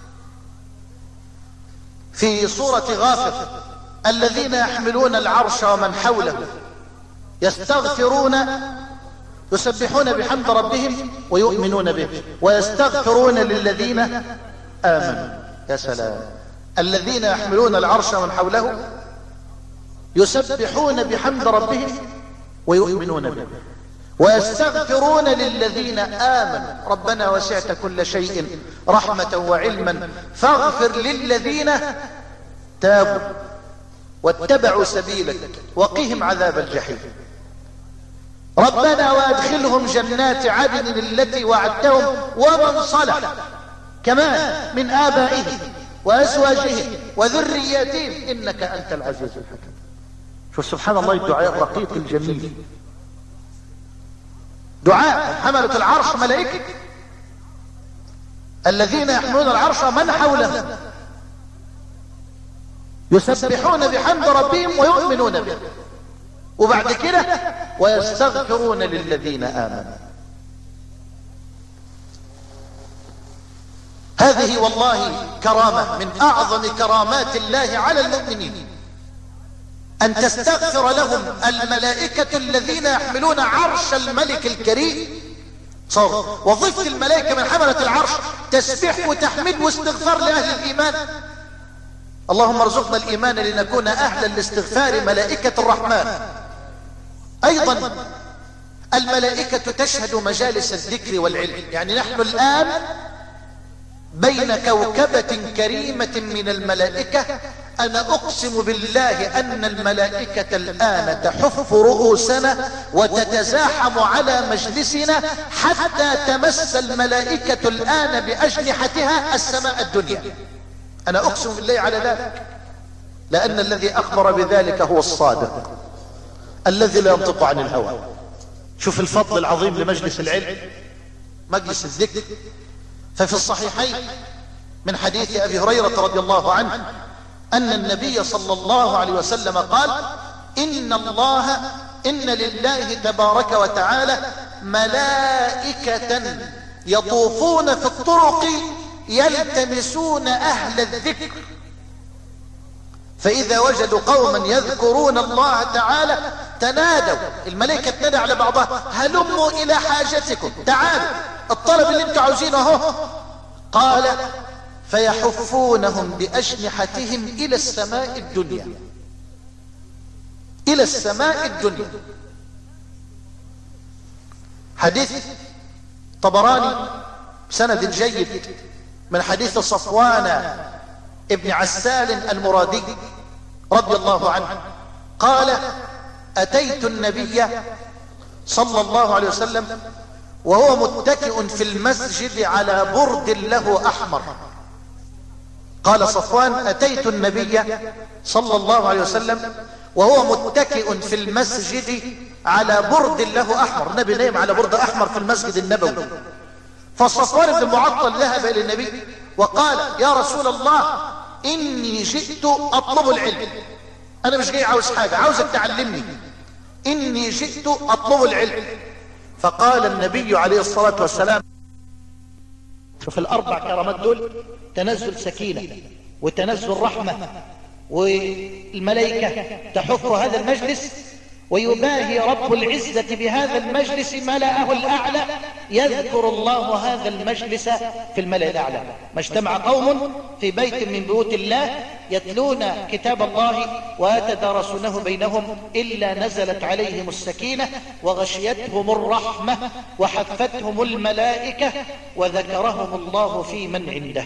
في سورة غافر: الذين يحملون العرش ومن حوله يستغفرون يسبحون بحمد ربهم ويؤمنون به ويستغفرون للذين آمنوا. يا سلام، الذين يحملون العرش ومن حوله يسبحون بحمد ربهم ويؤمنون به ويستغفرون للذين آمنوا ربنا وسعت كل شيء رحمة وعلما فاغفر للذين تابوا واتبعوا سبيلك وقهم عذاب الجحيم ربنا وادخلهم جنات عدن التي وعدتهم ومن صلح كمان من آبائهم وأزواجهم وذرياتهم إنك أنت العزيز الحكيم. شوف سبحان الله، الدعاء الرقيق الجميل، دعاء حملة العرش ملائكة، الذين يحملون العرش من حوله يسبحون بحمد ربهم ويؤمنون به، وبعد كده ويستغفرون للذين آمنوا. هذه والله كرامة من أعظم كرامات الله على المؤمنين، أن تستغفر لهم الملائكة الذين يحملون عرش الملك الكريم. صار وظيفة الملائكة من حملة العرش تسبيح وتحميد واستغفار لأهل الإيمان. اللهم ارزقنا الإيمان لنكون أهلا لاستغفار ملائكة الرحمن. أيضا الملائكة تشهد مجالس الذكر والعلم، يعني نحن الآن بين كوكبة كريمة من الملائكة. أنا أقسم بالله أن الملائكة الآن تحف رؤوسنا وتتزاحم على مجلسنا حتى تمس الملائكة الآن بأجنحتها السماء الدنيا. أنا أقسم بالله على ذلك، لأن الذي أخبر بذلك هو الصادق الذي لا ينطق عن الهوى. شوف الفضل العظيم لمجلس العلم، مجلس الذكر. ففي الصحيحين من حديث أبي هريرة رضي الله عنه أن النبي صلى الله عليه وسلم قال: إن لله تبارك وتعالى ملائكة يطوفون في الطرق يلتمسون أهل الذكر، فإذا وجدوا قوما يذكرون الله تعالى تنادوا، الملائكة تنادى على بعضها: هلموا إلى حاجتكم، تعالوا الطلب اللي انتوا عاوزينه اهو. قال: فيحفونهم بأجنحتهم إلى السماء الدنيا، إلى السماء الدنيا. حديث طبراني سند جيد من حديث صفوان ابن عسال المرادي رضي الله عنه قال: أتيت النبي صلى الله عليه وسلم وهو متكئ في المسجد على برد له أحمر. قال صفوان: أتيت النبي صلى الله عليه وسلم وهو متكئ في المسجد على برد له أحمر. النبي نايم على برد أحمر في المسجد النبوي. فصفوان بن المعطل ذهب إلى النبي وقال: يا رسول الله، إني جئت أطلب العلم، أنا مش جاي عاوز حاجة، عاوزك تعلمني، إني جئت أطلب العلم. فقال النبي عليه الصلاة والسلام: شوف الأربع كرامات دول، تنزل سكينة وتنزل رحمة، والملائكة تحف هذا المجلس، ويباهي رب العزة بهذا المجلس ملأه الأعلى، يذكر الله هذا المجلس في الملأ الأعلى. ما اجتمع قوم في بيت من بيوت الله يتلون كتاب الله ويتدارسونه بينهم إلا نزلت عليهم السكينة وغشيتهم الرحمة وحفتهم الملائكة وذكرهم الله في من عنده.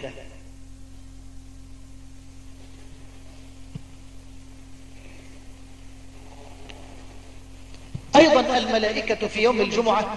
أيضا الملائكة في يوم الجمعة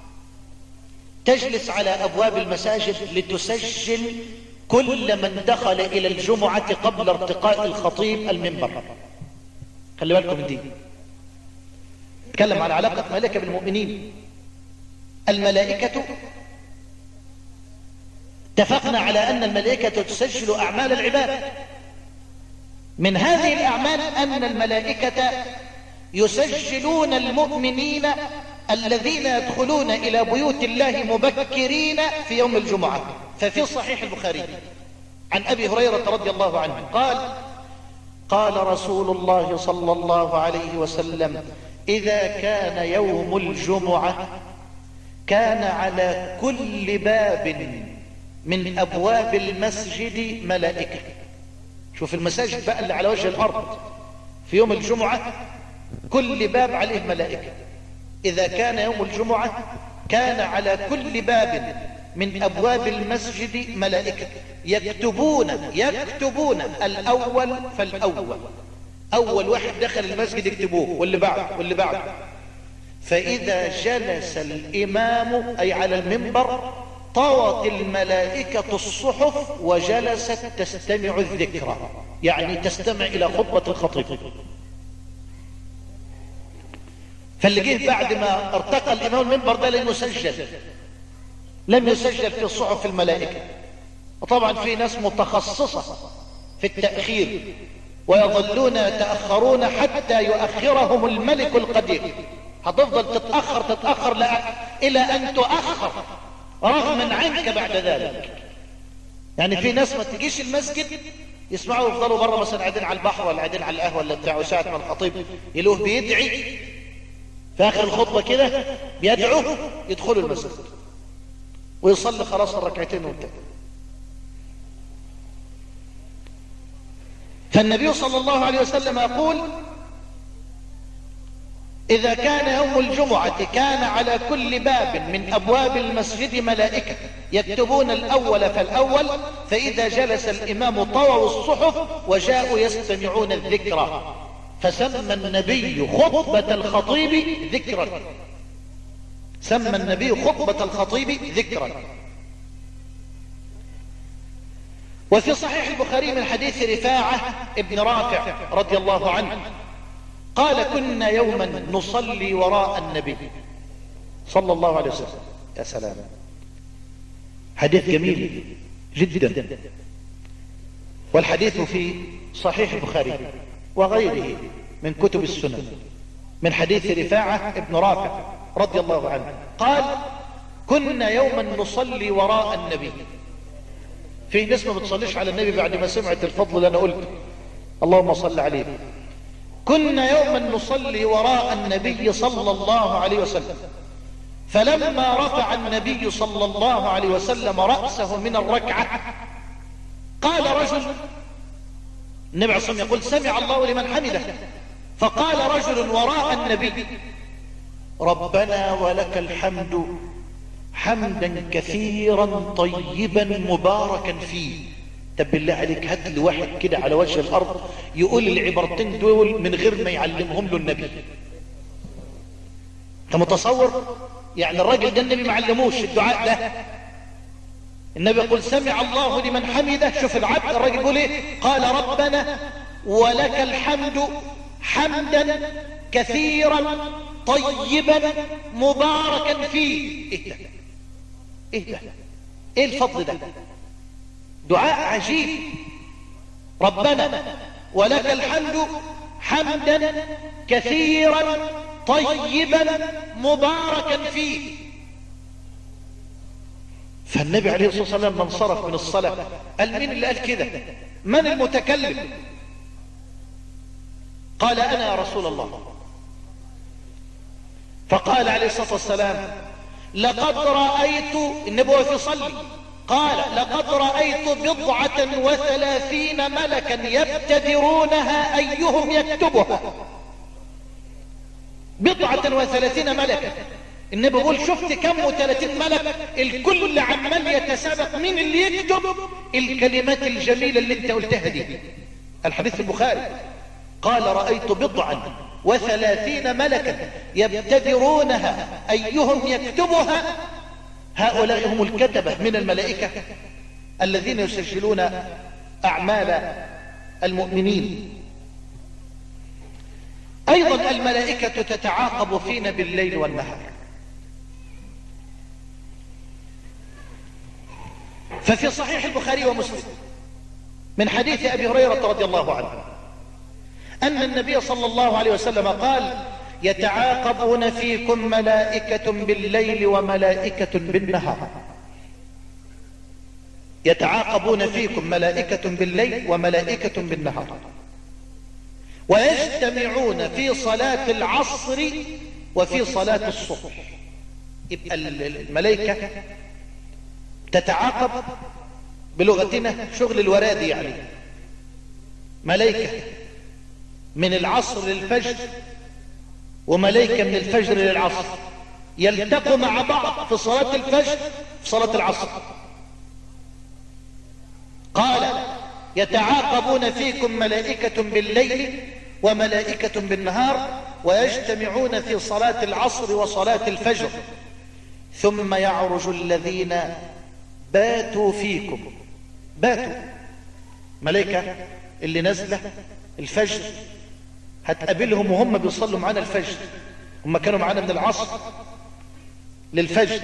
تجلس على أبواب المساجد لتسجل كل من دخل إلى الجمعة قبل ارتقاء الخطيب المنبر. خلي بالكم من دي، نتكلم على علاقة الملائكة بالمؤمنين. الملائكة اتفقنا على أن الملائكة تسجل أعمال العباد. من هذه الأعمال أن الملائكة يسجلون المؤمنين الذين يدخلون إلى بيوت الله مبكرين في يوم الجمعة. ففي صحيح البخاري عن أبي هريرة رضي الله عنه قال: قال رسول الله صلى الله عليه وسلم: إذا كان يوم الجمعة كان على كل باب من أبواب المسجد ملائكة. شوف المساجد بقى اللي على وجه الأرض في يوم الجمعة كل باب عليه ملائكة. إذا كان يوم الجمعة كان على كل باب من أبواب المسجد ملائكة يكتبون الأول فالأول. أول واحد دخل المسجد يكتبوه، واللي بعده واللي بعده. فإذا جلس الإمام أي على المنبر طوت الملائكة الصحف وجلست تستمع الذكرى، يعني تستمع إلى خطبة الخطيب. فاللي جه بعد ما ارتقى الإمام المنبر ده لم يسجل في صحف الملائكة. وطبعا في ناس متخصصة في التأخير ويظلون يتأخرون حتى يؤخرهم الملك القدير. هتفضل تتأخر إلى أن تؤخر رغما عنك بعد ذلك. يعني في ناس ما تجيش المسجد يسمعوا يفضلوا بره مثلا قاعدين على البحر ولا قاعدين على القهوة ولا بتاع، وساعة ما الخطيب يلوه بيدعي في آخر الخطبة كده بيدعو يدخلوا المسجد ويصلي خلاص الركعتين وانتهى. فالنبي صلى الله عليه وسلم يقول: إذا كان يوم الجمعة كان على كل باب من أبواب المسجد ملائكة يكتبون الأول فالأول، فإذا جلس الإمام طووا الصحف وجاءوا يستمعون الذكرى. فسمى النبي خطبة الخطيب ذكرا. سمى النبي خطبة الخطيب ذكرا. وفي صحيح البخاري من حديث رفاعة ابن رافع رضي الله عنه قال: كنا يوما نصلي وراء النبي صلى الله عليه وسلم. يا سلام، حديث جميل جدا. والحديث في صحيح البخاري وغيره من كتب السنن من حديث رفاعة ابن رافع رضي الله عنه قال: كنا يوما نصلي وراء النبي. في ناس ما بتصليش على النبي بعد ما سمعت الفضل اللي انا قلته، اللهم صل عليه. كنا يوما نصلي وراء النبي صلى الله عليه وسلم، فلما رفع النبي صلى الله عليه وسلم رأسه من الركعة قال رجل، النبي عليه الصلاة والسلام يقول: سمع الله لمن حمده. فقال رجل وراء النبي: ربنا ولك الحمد حمدا كثيرا طيبا مباركا فيه. طب بالله عليك هات لي واحد كده على وجه الارض يقول العبارتين دول من غير ما يعلمهم له النبي. انت متصور؟ يعني الراجل ده النبي ما علموش الدعاء ده. النبي يقول: سمع الله لمن حمده. شوف العبد الراجل يقول ايه؟ قال: ربنا ولك الحمد حمدا كثيرا طيبا مباركا فيه. ايه ده؟ ايه الفضل ده؟ دعاء عجيب. ربنا ولك الحمد حمدا كثيرا طيبا مباركا فيه. فالنبي عليه الصلاة والسلام لما انصرف من الصلاة قال: مين اللي قال كده؟ من المتكلم؟ قال: أنا يا رسول الله. فقال عليه الصلاة والسلام: لقد رأيت، النبي وهو يصلي قال: لقد رأيت 37 ملكا يبتدرونها أيهم يكتبها. 37 ملكا. النبي يقول: شفت كم 30 ملك الكل اللي عمال يتسابق مين اللي يكتب الكلمات الجميلة اللي انت قلتها دي. الحديث البخاري قال: رأيت 37 ملكا يبتدرونها أيهم يكتبها. هؤلاء هم الكتبة من الملائكة الذين يسجلون أعمال المؤمنين. أيضا الملائكة تتعاقب فينا بالليل والنهار. ففي صحيح البخاري ومسلم من حديث أبي هريرة رضي الله عنه أن النبي صلى الله عليه وسلم قال: يتعاقبون فيكم ملائكة بالليل وملائكة بالنهار. يتعاقبون فيكم ملائكة بالليل وملائكة بالنهار، ويجتمعون في صلاة العصر وفي صلاة الصبح. يبقى الملائكة تتعاقب بلغتنا شغل الورادي، يعني ملائكة من العصر للفجر وملائكة من الفجر للعصر، يلتقوا مع بعض في صلاة الفجر في صلاة العصر. قال: يتعاقبون فيكم ملائكة بالليل وملائكة بالنهار، ويجتمعون في صلاة العصر وصلاة الفجر، ثم يعرج الذين باتوا فيكم. باتوا ملائكة اللي نزله الفجر هتقابلهم وهم بيصلوا معانا الفجر، هم كانوا معانا من العصر للفجر،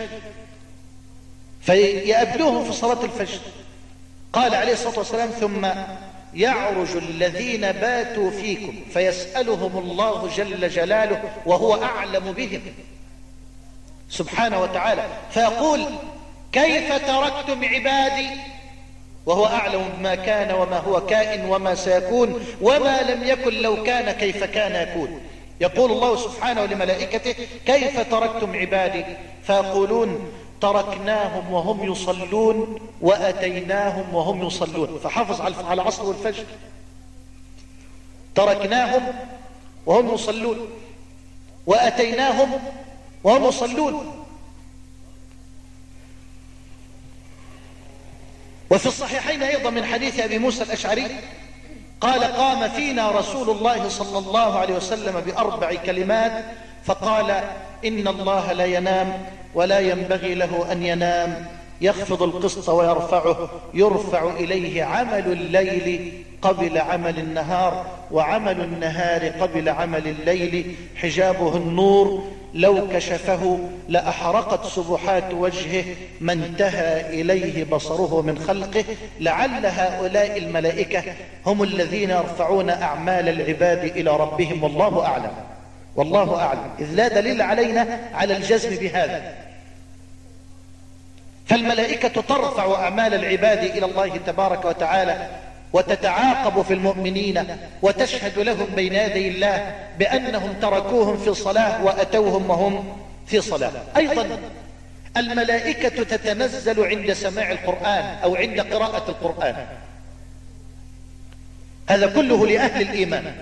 فيقابلوهم في صلاة الفجر. قال عليه الصلاة والسلام: ثم يعرج الذين باتوا فيكم فيسألهم الله جل جلاله وهو أعلم بهم سبحانه وتعالى، فيقول: كيف تركتم عبادي؟ وهو أعلم بما كان وما هو كائن وما سيكون وما لم يكن لو كان كيف كان يكون. يقول الله سبحانه لملائكته: كيف تركتم عبادي؟ فيقولون: تركناهم وهم يصلون وأتيناهم وهم يصلون. فحافظ على العصر والفجر. تركناهم وهم يصلون وأتيناهم وهم يصلون. وفي الصحيحين أيضا من حديث أبي موسى الأشعري قال: قام فينا رسول الله صلى الله عليه وسلم ب4 كلمات فقال: إن الله لا ينام ولا ينبغي له أن ينام، يخفض القسط ويرفعه، يرفع إليه عمل الليل قبل عمل النهار، وعمل النهار قبل عمل الليل، حجابه النور، لو كشفه لأحرقت سبحات وجهه ما انتهى إليه بصره من خلقه. لعل هؤلاء الملائكة هم الذين يرفعون أعمال العباد إلى ربهم، والله أعلم. والله أعلم، إذ لا دليل علينا على الجزم بهذا. فالملائكة ترفع أعمال العباد إلى الله تبارك وتعالى، وتتعاقب في المؤمنين، وتشهد لهم بين يدي الله بأنهم تركوهم في صلاة وأتوهم وهم في صلاة. أيضا الملائكة تتنزل عند سماع القرآن أو عند قراءة القرآن. هذا كله لأهل الإيمان.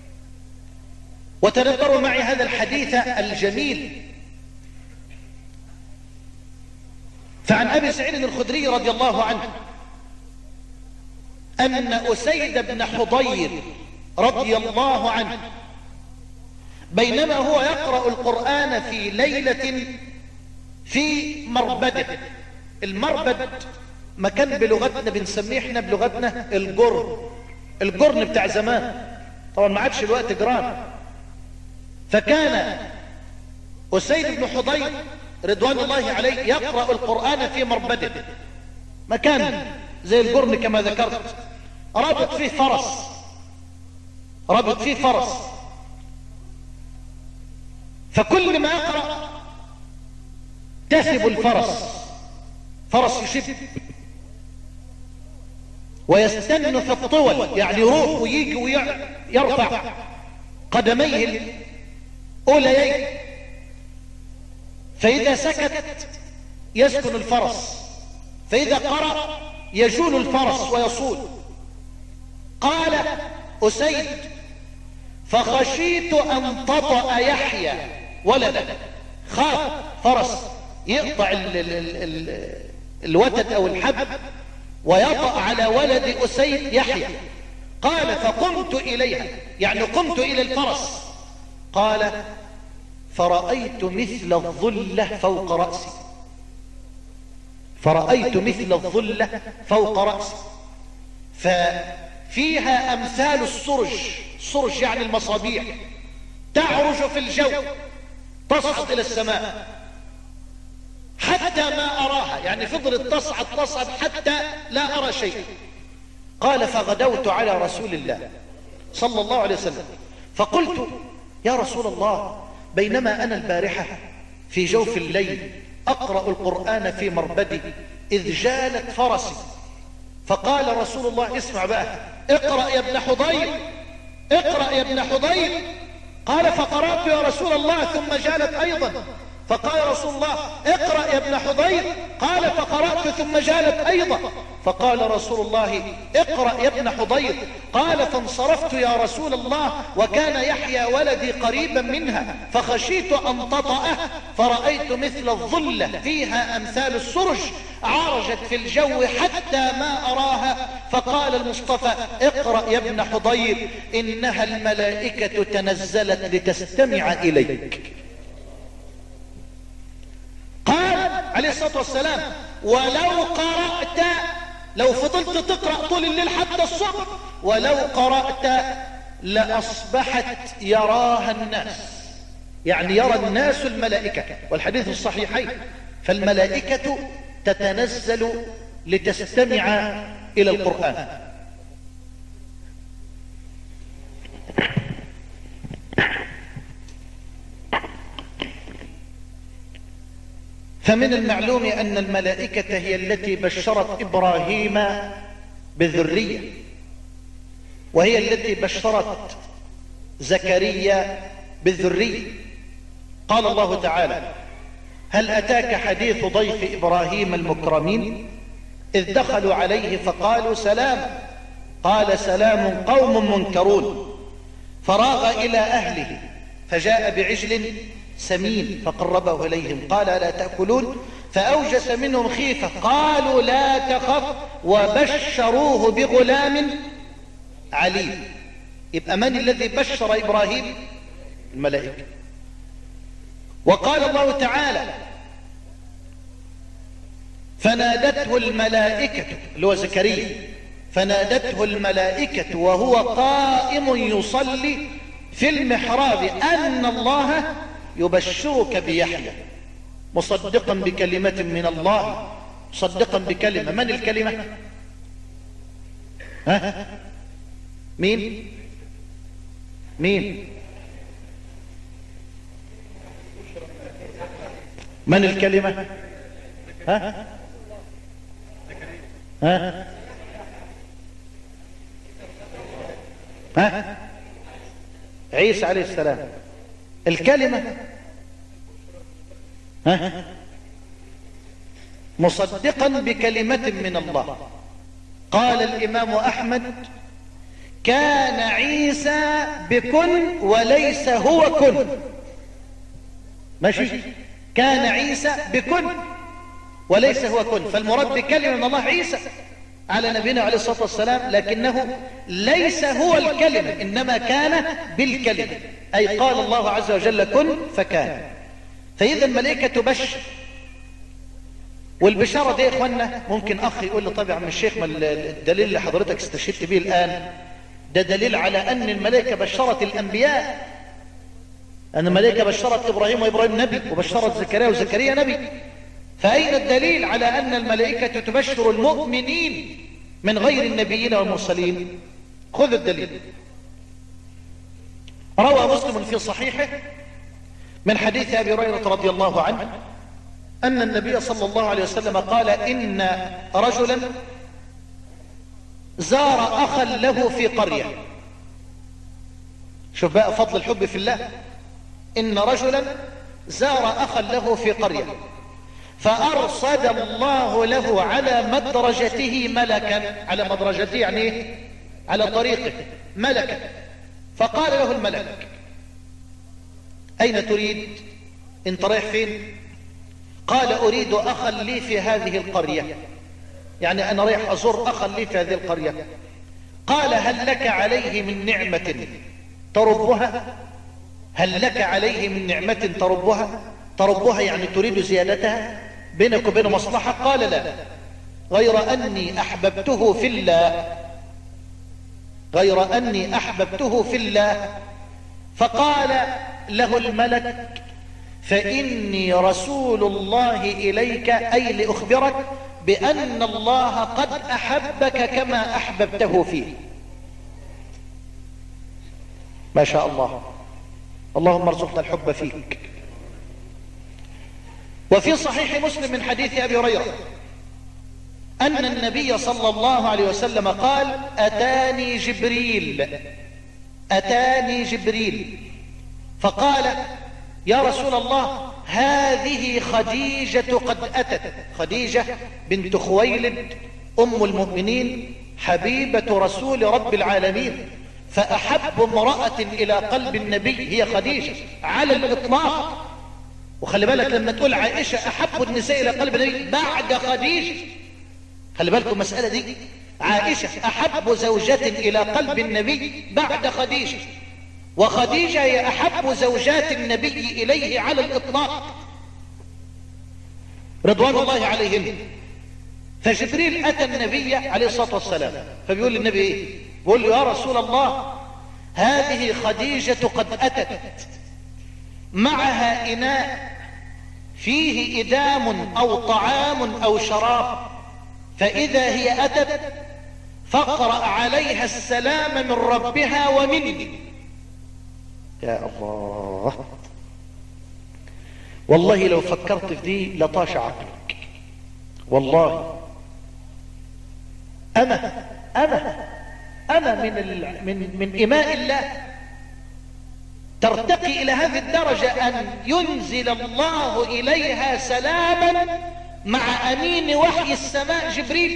وتدبروا معي هذا الحديث الجميل. فعن أبي سعيد الخدري رضي الله عنه أن أسيد بن حضير رضي الله عنه بينما هو يقرأ القرآن في ليلة في مربده. المربد مكان بلغتنا بنسميه احنا بلغتنا الجرن بتاع زمان، طبعا ما عادش الوقت جران. فكان أسيد بن حضير رضوان الله عليه يقرأ القرآن في مربده، مكان زي الجرن كما ذكرت، رابط فيه فرس. فكل ما يقرأ تثب فرس يشب ويستن في الطول، يعني يروح ويجي ويرفع قدميه الأوليين. فإذا سكت يسكن الفرس، فإذا قرأ يجول الفرس ويصول. قال أسيد: فخشيت أن تطأ يحيى ولدا. خاف فرس يقطع الوتد أو الحبل ويطأ على ولد أسيد يحيى. قال: فقمت إليها، يعني قمت إلى الفرس. قال: فرأيت مثل الظلة فوق رأسي. فوق رأسي، ففيها أمثال السرج يعني المصابيح، تعرج في الجو تصعد إلى السماء، حتى حتى ما أراها، يعني فضلت تصعد حتى لا أرى شيء. قال فغدوت على رسول الله صلى الله عليه وسلم فقلت يا رسول الله بينما أنا البارحة في جوف الليل أقرأ القرآن في مربدي إذ جالت فرسي، فقال رسول الله اسمع بقى، اقرأ يا ابن حضير، اقرأ يا ابن حضير. قال فقرأت يا رسول الله ثم جالت أيضا، فقال رسول الله اقرأ يا ابن حضير، قال فقرأت ثم جالت أيضا، فقال رسول الله اقرأ يا ابن حضير، قال فانصرفت يا رسول الله وكان يحيى ولدي قريبا منها فخشيت أن تطأه فرأيت مثل الظلة فيها أمثال السرج عرجت في الجو حتى ما أراها، فقال المصطفى اقرأ يا ابن حضير إنها الملائكة تنزلت لتستمع إليك. قال عليه الصلاة والسلام ولو قرأت، لو فضلت تقرأ طول الليل حتى الصبح، ولو قرأت لأصبحت يراها الناس، يعني يرى الناس الملائكة، والحديث الصحيحين. فالملائكة تتنزل لتستمع إلى القرآن. فمن المعلوم أن الملائكة هي التي بشرت إبراهيم بالذرية، وهي التي بشرت زكريا بالذرية. قال الله تعالى هل أتاك حديث ضيف إبراهيم المكرمين إذ دخلوا عليه فقالوا سلام، قال سلام قوم منكرون، فراغ إلى أهله فجاء بعجل سمين فقربه إليهم قال لا تأكلون، فأوجس منهم خيفة قالوا لا تخف وبشروه بغلام عليم. يبقى من الذي بشر إبراهيم؟ الملائكة. وقال الله تعالى فنادته الملائكة، اللي هو زكريا، فنادته الملائكة وهو قائم يصلي في المحراب أن الله يبشرك بيحيى مصدقا بكلمة من الله، مصدقا بكلمة. من الكلمة؟ ها؟ مين؟ من الكلمة؟ ها؟ ها؟ ها؟ عيسى عليه السلام. الكلمة ها؟ مصدقا بكلمة من الله. قال الإمام أحمد كان عيسى بكن وليس هو كن. ماشي؟ كان عيسى بكن وليس هو كن، فالمراد بكلمة من الله عيسى على نبينا عليه الصلاة والسلام، لكنه ليس هو الكلمة إنما كان بالكلمة، أي قال الله عز وجل كن فكان. فإذا الملائكة تبشر. والبشارة دي يا إخوانا ممكن أخ يقول لي طبعا من الشيخ ما الدليل اللي حضرتك استشهدت به الآن ده دليل على أن الملائكة بشرت الأنبياء، أن الملائكة بشرت إبراهيم وإبراهيم نبي، وبشرت زكريا وزكريا نبي. فأين الدليل على أن الملائكة تبشر المؤمنين من غير النبيين والمرسلين؟ خذ الدليل. روى مسلم في صحيحه من حديث أبي هريرة رضي الله عنه أن النبي صلى الله عليه وسلم قال إن رجلا زار أخا له في قرية. شوف بقى فضل الحب في الله. إن رجلا زار أخا له في قرية فأرصد الله له على مدرجته ملكا. على مدرجته يعني ايه؟ على طريقه ملكا. فقال له الملك أين تريد؟ انت رايح فين؟ قال أريد أخا لي في هذه القرية، يعني أنا رايح أزور أخا لي في هذه القرية. قال هل لك عليه من نعمة تربها؟ هل لك عليه من نعمة تربها؟ تربها يعني تريد زيادتها بينك وبين مصلحة؟ قال لا، غير أني أحببته في الله، غير أني أحببته في الله. فقال له الملك فإني رسول الله إليك، أي لأخبرك بأن الله قد أحبك كما أحببته فيه. ما شاء الله، اللهم ارزقنا الحب فيك. وفي صحيح مسلم من حديث أبي هريرة أن النبي صلى الله عليه وسلم قال: أتاني جبريل فقال: يا رسول الله، هذه خديجة قد أتت. خديجة بنت خويلد أم المؤمنين، حبيبة رسول رب العالمين، فأحب امرأة إلى قلب النبي هي خديجة على الإطلاق. وخلي بالك لما تقول عائشة أحب النساء إلى قلب النبي بعد خديجة، خلي بالكم المسألة دي، عائشة أحب زوجة إلى قلب النبي بعد خديجة، وخديجة هي أحب زوجات النبي إليه على الإطلاق رضوان الله عليهم. فجبريل أتى النبي عليه الصلاة والسلام فبيقول للنبي إيه؟ بيقول له: يا رسول الله، هذه خديجة قد أتت، معها إناء فيه إدام أو طعام أو شراب، فإذا هي أتت فاقرأ عليها السلام من ربها ومني. يا الله، والله لو فكرت في دي لطاش عقلك. والله أنا من إماء الله ترتقي إلى هذه الدرجة أن ينزل الله إليها سلاما مع أمين وحي السماء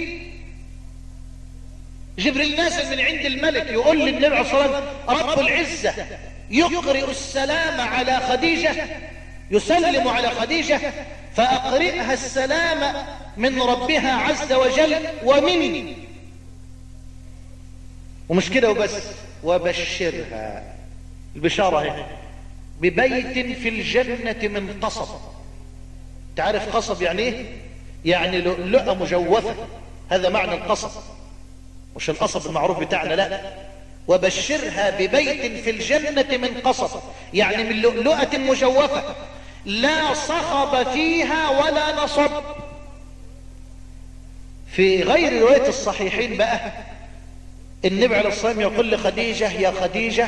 جبريل نازل من عند الملك يقول للنبي عليه الصلاة والسلام: رب العزة يقرئ السلام على خديجة، يسلم على خديجة، فأقرئها السلام من ربها عز وجل ومني. ومش كده وبس، وبشرها، البشارة هي ببيت في الجنة من قصب. تعرف قصب يعني ايه؟ يعني لؤلؤة مجوفة، هذا معنى القصب، مش القصب المعروف بتاعنا، لا. وبشرها ببيت في الجنة من قصب، يعني من لؤلؤة مجوفة لا صخب فيها ولا نصب. في غير رواية الصحيحين بقى النبي عليه الصلاة والسلام يقول لخديجة: يا خديجة،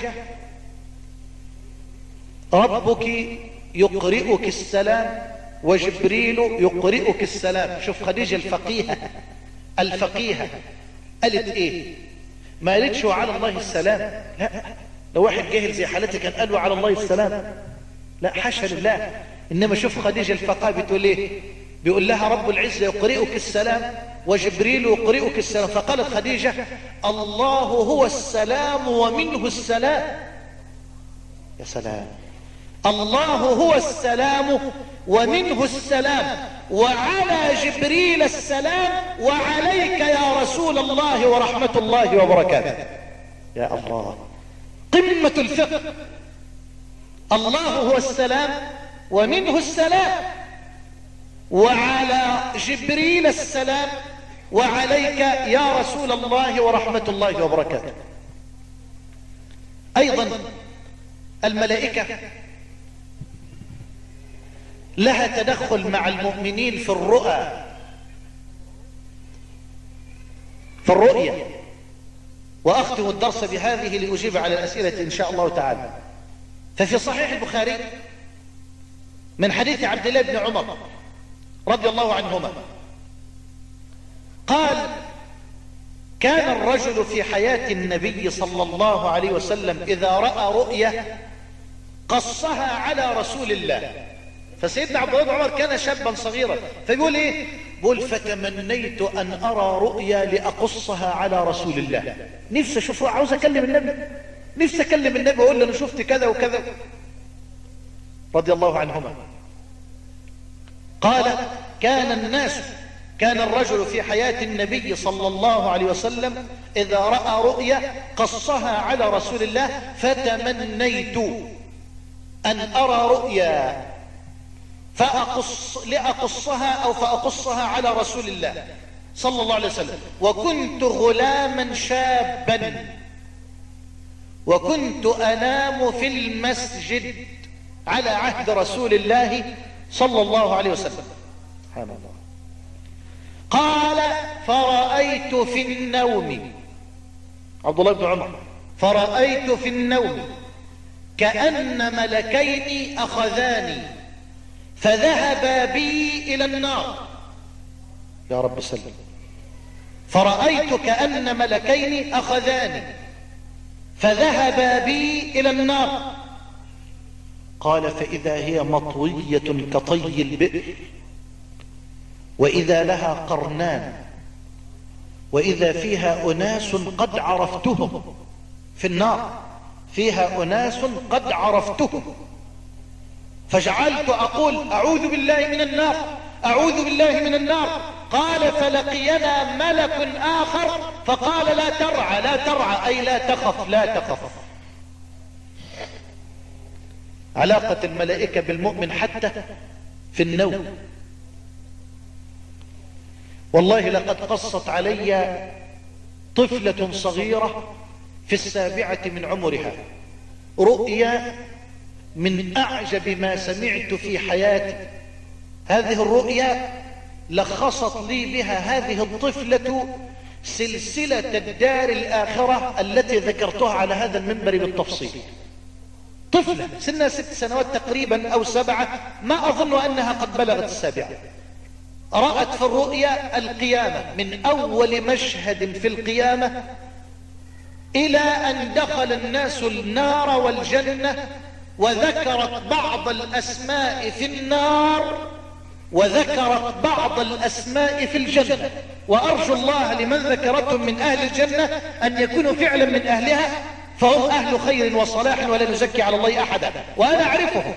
ربك يقرئك السلام وجبريل يقرئك السلام. شوف خديجة الفقيهة قالت ايه؟ ما قالتش وعلى الله السلام، لا. لو واحد جاهل زي حالتي كان قال وعلى الله السلام، لا، حاشا لله. انما شوف خديجة الفقيهة بتقول ايه؟ بيقول لها: رب العزة يقرئك السلام وجبريل يقرئك السلام. فقالت خديجة: الله هو السلام ومنه السلام. يا سلام، الله هو السلام ومنه السلام، وعلى جبريل السلام، وعليك يا رسول الله ورحمة الله وبركاته. يا الله، قمة الفقه. الله هو السلام ومنه السلام، وعلى جبريل السلام، وعليك يا رسول الله ورحمة الله وبركاته. أيضا الملائكة لها تدخل مع المؤمنين في الرؤية. وأختم الدرس بهذه لأجيب على الأسئلة إن شاء الله تعالى. ففي صحيح البخاري من حديث عبد الله بن عمر رضي الله عنهما قال: كان الرجل في حياة النبي صلى الله عليه وسلم إذا رأى رؤية قصها على رسول الله. فسيدنا عبد الله بن عمر كان شابا صغيرا، فبيقول ايه؟ بيقول: فتمنيت ان ارى رؤيا لاقصها على رسول الله. نفسي اشوف رؤيا، عاوز اكلم النبي، نفسي اكلم النبي واقول له انا شفت كذا وكذا. رضي الله عنهما قال: كان الرجل في حياة النبي صلى الله عليه وسلم إذا رأى رؤيا قصها على رسول الله، فتمنيت أن أرى رؤيا فأقصها على رسول الله صلى الله عليه وسلم. وكنت غلاما شابا، وكنت أنام في المسجد على عهد رسول الله صلى الله عليه وسلم. سبحان الله. قال فرأيت في النوم، عبد الله بن عمر، فرأيت في النوم كأن ملكين أخذاني فذهبا بي إلى النار. يا رب سلم. فرأيت كأن ملكين أخذاني فذهبا بي إلى النار. قال فإذا هي مطوية كطي البئر، وإذا لها قرنان، وإذا فيها أناس قد عرفتهم. في النار فيها أناس قد عرفتهم، فجعلت أقول أعوذ بالله من النار، أعوذ بالله من النار. قال فلقينا ملك آخر فقال لا ترعى، لا ترعى أي لا تخف، لا تخف. علاقة الملائكة بالمؤمن حتى في النوم. والله لقد قصت علي طفلة صغيرة في 7 من عمرها رؤيا من أعجب ما سمعت في حياتي. هذه الرؤيا لخصت لي بها هذه الطفلة سلسلة الدار الآخرة التي ذكرتها على هذا المنبر بالتفصيل. طفلة سنها 6 سنوات تقريبا أو 7، ما أظن أنها قد بلغت 7. رأت في الرؤيا القيامة من أول مشهد في القيامة إلى أن دخل الناس النار والجنة، وذكرت بعض الأسماء في النار وذكرت بعض الأسماء في الجنة. وأرجو الله لمن ذكرتهم من أهل الجنة أن يكونوا فعلا من أهلها، فهم أهل خير وصلاح ولا نزكي على الله أحدا، وأنا أعرفهم.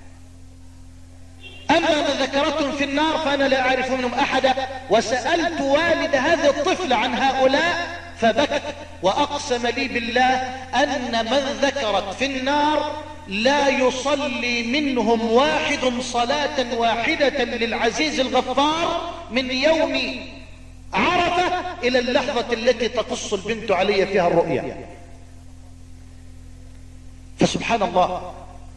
أما من ذكرتهم في النار فأنا لا أعرف منهم أحدا. وسألت والد هذه الطفلة عن هؤلاء فبكت وأقسم لي بالله أن من ذكرت في النار لا يصلي منهم واحد صلاة واحدة للعزيز الغفار من يوم عرفة إلى اللحظة التي تقص البنت علي فيها الرؤيا. فسبحان الله،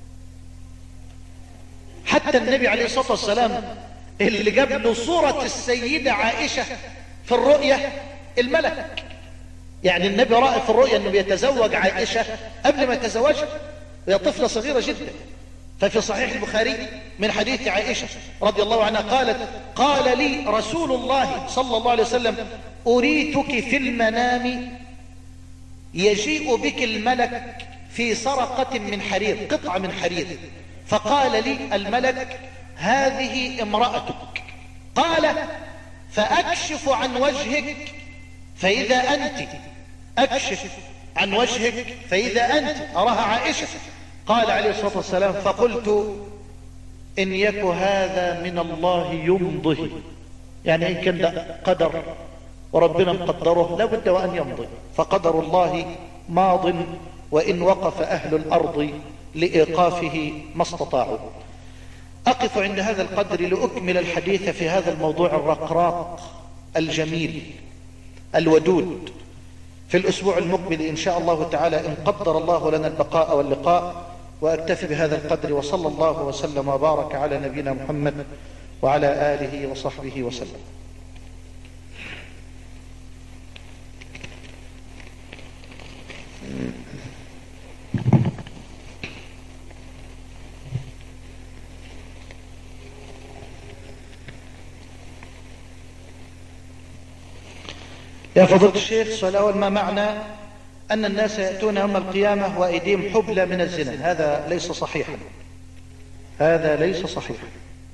حتى النبي عليه الصلاة والسلام اللي جاب له صورة السيدة عائشة في الرؤيا الملك. يعني النبي رأى في الرؤيا أنه بيتزوج عائشة قبل ما يتزوجها وهي طفلة صغيرة جدا. ففي صحيح البخاري من حديث عائشة رضي الله عنها قالت قال لي رسول الله صلى الله عليه وسلم أريتك في المنام يجيء بك الملك في سرقة من حرير، قطعة من حرير، فقال لي الملك هذه امرأتك. قال فأكشف عن وجهك فإذا أنت، أكشف عن وجهك فإذا أنت، أراها عائشة. قال عليه الصلاة والسلام فقلت إن يك هذا من الله يمضي، يعني إن كان ده قدر وربنا مقدره لابد وأن يمضي، فقدر الله ماض وإن وقف أهل الأرض لإيقافه ما استطاعوا. أقف عند هذا القدر لأكمل الحديث في هذا الموضوع الرقراق الجميل الودود في الأسبوع المقبل إن شاء الله تعالى، إن قدر الله لنا البقاء واللقاء. وأكتفي بهذا القدر، وصلى الله وسلم وبارك على نبينا محمد وعلى آله وصحبه وسلم. يا فضيلة الشيخ، سؤال أول، ما معنى أن الناس يأتون يوم القيامة وأيديهم حبلى من الزنا؟ هذا ليس صحيحا، هذا ليس صحيحا.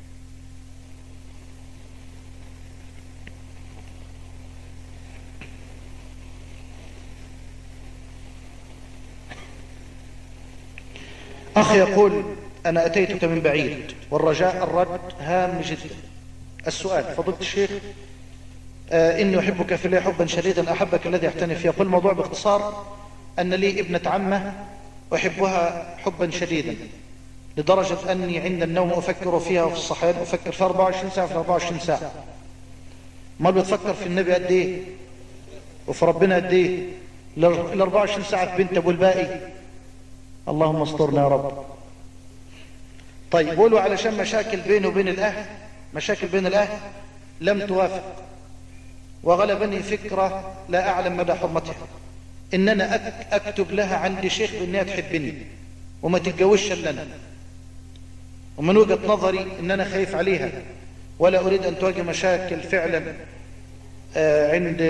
أخي يقول أنا أتيتك من بعيد والرجاء الرد هام جدا. السؤال فضيلة الشيخ، إني أحبك في الله حبا شديدا أحبك الذي أحتني فيه. يقول الموضوع باختصار أن لي ابنة عمة أحبها حبا شديدا لدرجة أني عند النوم أفكر فيها وفي الصحيان أفكر في 24 ساعة في 24 ساعة. ما بتفكر في النبي قد إيه وفي ربنا قد إيه؟ ال 24 ساعة في بنت أبو الباقي. اللهم استرنا يا رب. طيب قولوا علشان مشاكل بينه وبين الأهل، مشاكل بين الأهل لم توافق، وغلبني فكرة لا أعلم مدى حرمتها، إن أنا أكتب لها عندي شيخ بإنها تحبني وما تتجوزش إلا أنا، ومن وجهة نظري إن أنا خايف عليها ولا أريد أن تواجه مشاكل فعلا. عند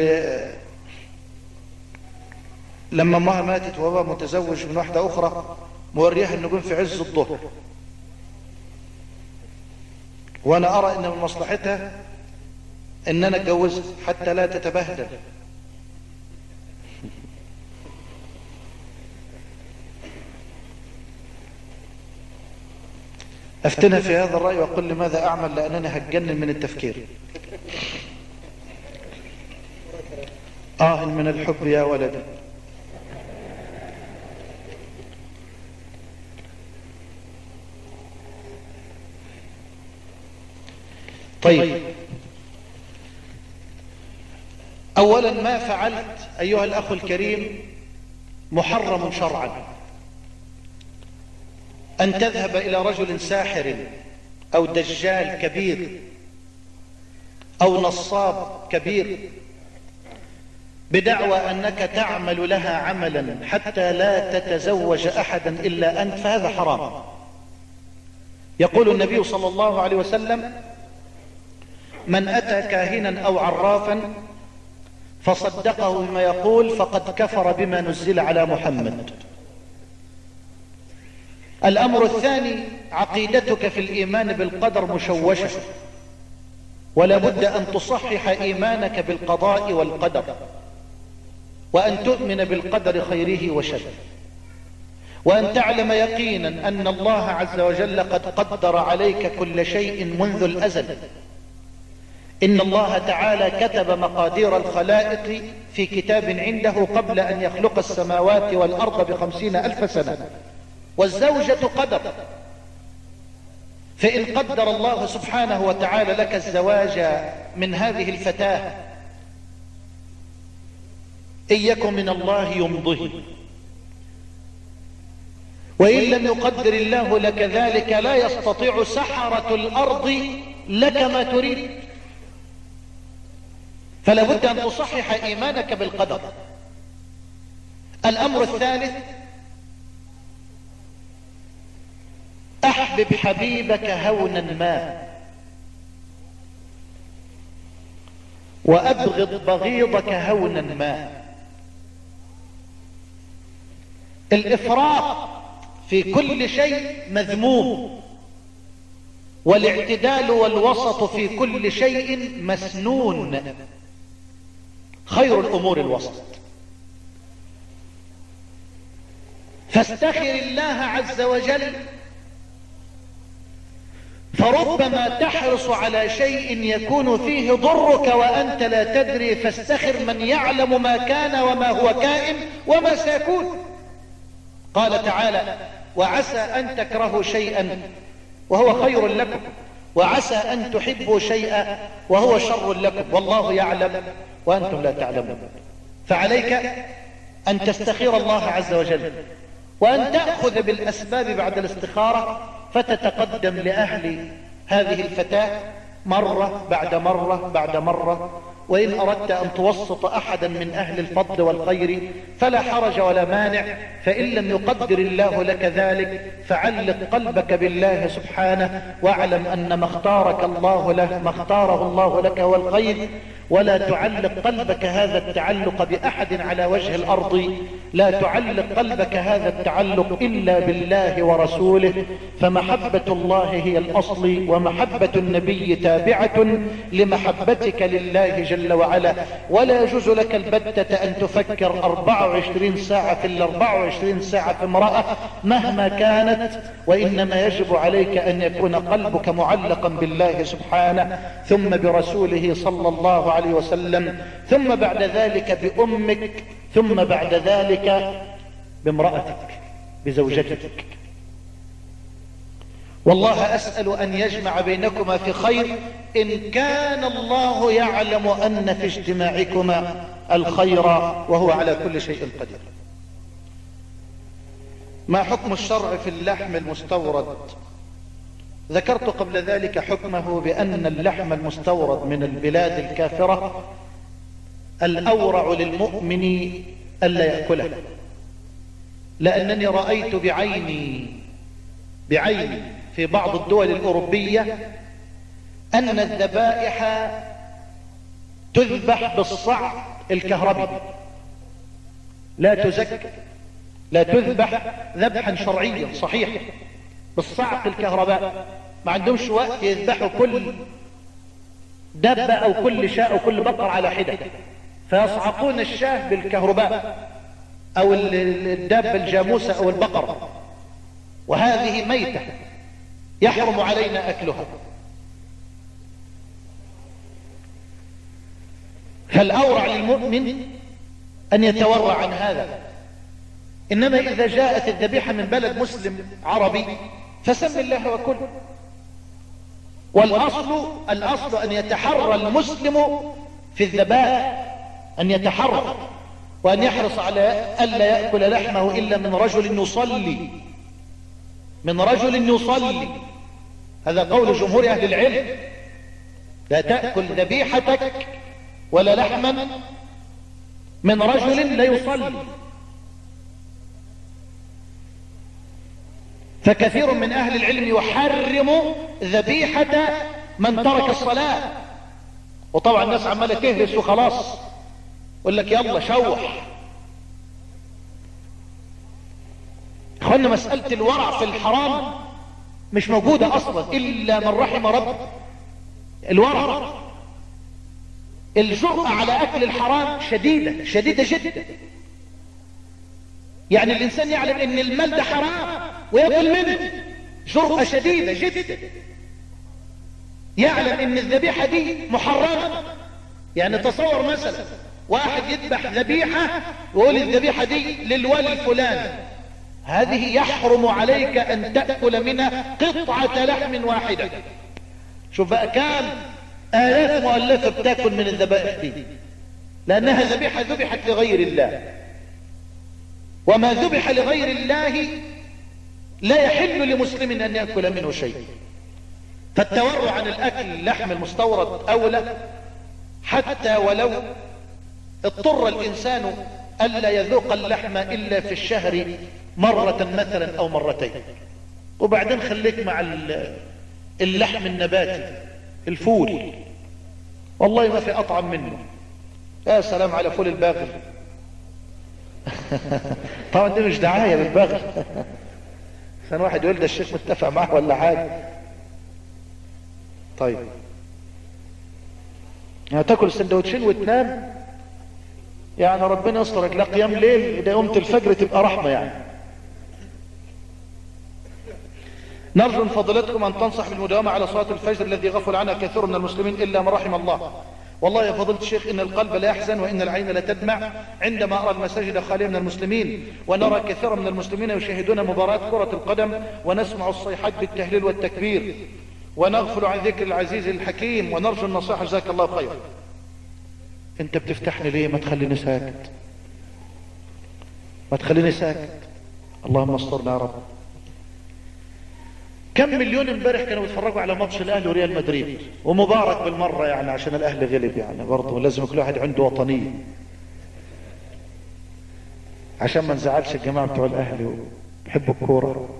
لما امها ماتت وهو متزوج من واحدة أخرى موريها النجوم في عز الظهر، وأنا أرى إن من مصلحتها إن أنا أتجوزها حتى لا تتبهدل. أفتنا في هذا الرأي وأقول لماذا أعمل، لأنني هتجنن من التفكير. من الحب يا ولدي. طيب، أولا ما فعلت أيها الأخ الكريم محرم شرعا، أن تذهب إلى رجل ساحر أو دجال كبير أو نصاب كبير بدعوى أنك تعمل لها عملا حتى لا تتزوج أحدا إلا أنت، فهذا حرام. يقول النبي صلى الله عليه وسلم: من أتى كاهنا أو عرافا فصدقه بما يقول فقد كفر بما نزل على محمد. الأمر الثاني: عقيدتك في الإيمان بالقدر مشوشة، ولا بد أن تصحح إيمانك بالقضاء والقدر، وأن تؤمن بالقدر خيره وشره، وأن تعلم يقينا أن الله عز وجل قد قدر عليك كل شيء منذ الأزل. إن الله تعالى كتب مقادير الخلائق في كتاب عنده قبل أن يخلق السماوات والأرض ب50,000 سنة، والزوجة قدر. فإن قدر الله سبحانه وتعالى لك الزواج من هذه الفتاة، إن يكن من الله يمضه، وإن لم يقدر الله لك ذلك لا يستطيع سحرة الأرض لك ما تريد. فلا بد أن تصحح إيمانك بالقدر. الأمر الثالث: أحبب حبيبك هونا ما، وأبغض بغيضك هونا ما. الإفراط في كل شيء مذموم، والاعتدال والوسط في كل شيء مسنون. خير الأمور الوسط. فاستخر الله عز وجل، فربما تحرص على شيء يكون فيه ضرك وأنت لا تدري، فاستخر من يعلم ما كان وما هو كائن وما سيكون. قال تعالى: وعسى أن تكرهوا شيئا وهو خير لكم، وعسى أن تحبوا شيئا وهو شر لكم، والله يعلم وأنتم لا تعلمون. فعليك أن تستخير الله عز وجل، وأن تأخذ بالأسباب بعد الاستخارة، فتتقدم لأهل هذه الفتاة مرة بعد مرة بعد مرة. وإن أردت أن توسط أحدا من أهل الفضل والخير فلا حرج ولا مانع، فإن لم يقدر الله لك ذلك فعلق قلبك بالله سبحانه، واعلم أن ما اختارك الله له، ما اختاره الله لك هو الخير. ولا تعلق قلبك هذا التعلق بأحد على وجه الأرض، لا تعلق قلبك هذا التعلق إلا بالله ورسوله، فمحبة الله هي الأصل، ومحبة النبي تابعة لمحبتك لله جل وعلا. ولا يجوز لك البتة أن تفكر 24 ساعة في 24 ساعة في امرأة مهما كانت، وإنما يجب عليك أن يكون قلبك معلقا بالله سبحانه، ثم برسوله صلى الله عليه وسلم، ثم بعد ذلك بأمك، ثم بعد ذلك بامرأتك، بزوجتك. والله أسأل أن يجمع بينكما في خير، إن كان الله يعلم أن في اجتماعكما الخير، وهو على كل شيء قدير. ما حكم الشرع في اللحم المستورد ذكرت قبل ذلك حكمه بأن اللحم المستورد من البلاد الكافرة الأورع للمؤمن ألا يأكله، لأنني رأيت بعيني في بعض الدول الأوروبية أن الذبائح تذبح بالصعق الكهربي، لا تذبح ذبحا شرعيا صحيح بالصعق الكهرباء. ما عندهمش وقت يذبحوا كل دابة أو كل شاة أو كل بقر على حدة، فيصعقون الشاه بالكهرباء أو الدابة الجاموسة أو البقر، وهذه ميتة يحرم علينا أكلها. فالأورع للمؤمن أن يتورع عن هذا. إنما إذا جاءت الذبيحة من بلد مسلم عربي فسم الله وكل. والأصل أن يتحرى المسلم في الذبائح، أن يتحرى وأن يحرص على ألا يأكل لحمه إلا من رجل يصلي. هذا قول جمهور أهل العلم. لا تأكل ذبيحتك ولا لحما من رجل لا يصلي. فكثير من أهل العلم يحرم ذبيحة من ترك الصلاة. وطبعا الناس عمالة تهرس وخلاص، يقول لك يلا شوح. اخوانا مسألة الورع في الحرام مش موجودة أصلا إلا من رحم رب. الورع، الجرأة على أكل الحرام شديدة جدا. يعني الإنسان يعلم إن المال ده حرام ويأكل منه، جرأة شديدة جدا. يعلم إن الذبيحة دي محرمة. يعني تصور مثلا واحد يذبح ذبيحة ويقول الذبيحة دي للولي الفلاني، هذه يحرم عليك أن تأكل منها قطعة لحم واحدة. شوف بقى كام آلاف مؤلفة بتاكل من الذبائح دي، لأنها ذبيحة ذبحت لغير الله. وما ذبح لغير الله لا يحل لمسلم أن يأكل منه شيء. فالتورع عن الأكل اللحم المستورد أولى، حتى ولو اضطر الإنسان ألا يذوق اللحم إلا في الشهر مرة مثلا أو مرتين. وبعدين خليك مع اللحم النباتي، الفول، والله ما في أطعم منه. يا سلام على فول الباغل. طبعا دي مش دعاية بالباغل. عشان واحد يقول ده الشيخ متفق معه ولا حاجة. طيب يعني تاكل سندوتشين وتنام، يعني ربنا يسترك. لا قيام ليل، اذا قمت الفجر تبقى رحمة. يعني نرجو من فضيلتكم ان تنصح بالمداومة على صلاة الفجر الذي غفل عنها كثير من المسلمين الا من رحم الله. والله يا فضيلة الشيخ ان القلب لا يحزن وان العين لا تدمع عندما ارى المساجد خالية من المسلمين، ونرى كثيرا من المسلمين يشاهدون مباراة كرة القدم، ونسمع الصيحات بالتهليل والتكبير، ونغفل عن ذكر العزيز الحكيم، ونرجو النصيحة. جزاك الله خير. انت بتفتحني ليه؟ ما تخليني ساكت، ما تخليني ساكت. اللهم استرنا يا رب. كم مليون امبارح كانوا بيتفرجوا على ماتش الاهلي وريال مدريد، ومبارك بالمره يعني عشان الاهلي غلب. يعني برضه لازم كل واحد عنده وطنيه، عشان ما نزعلش الجماعه بتوع الاهلي وبيحبوا الكوره.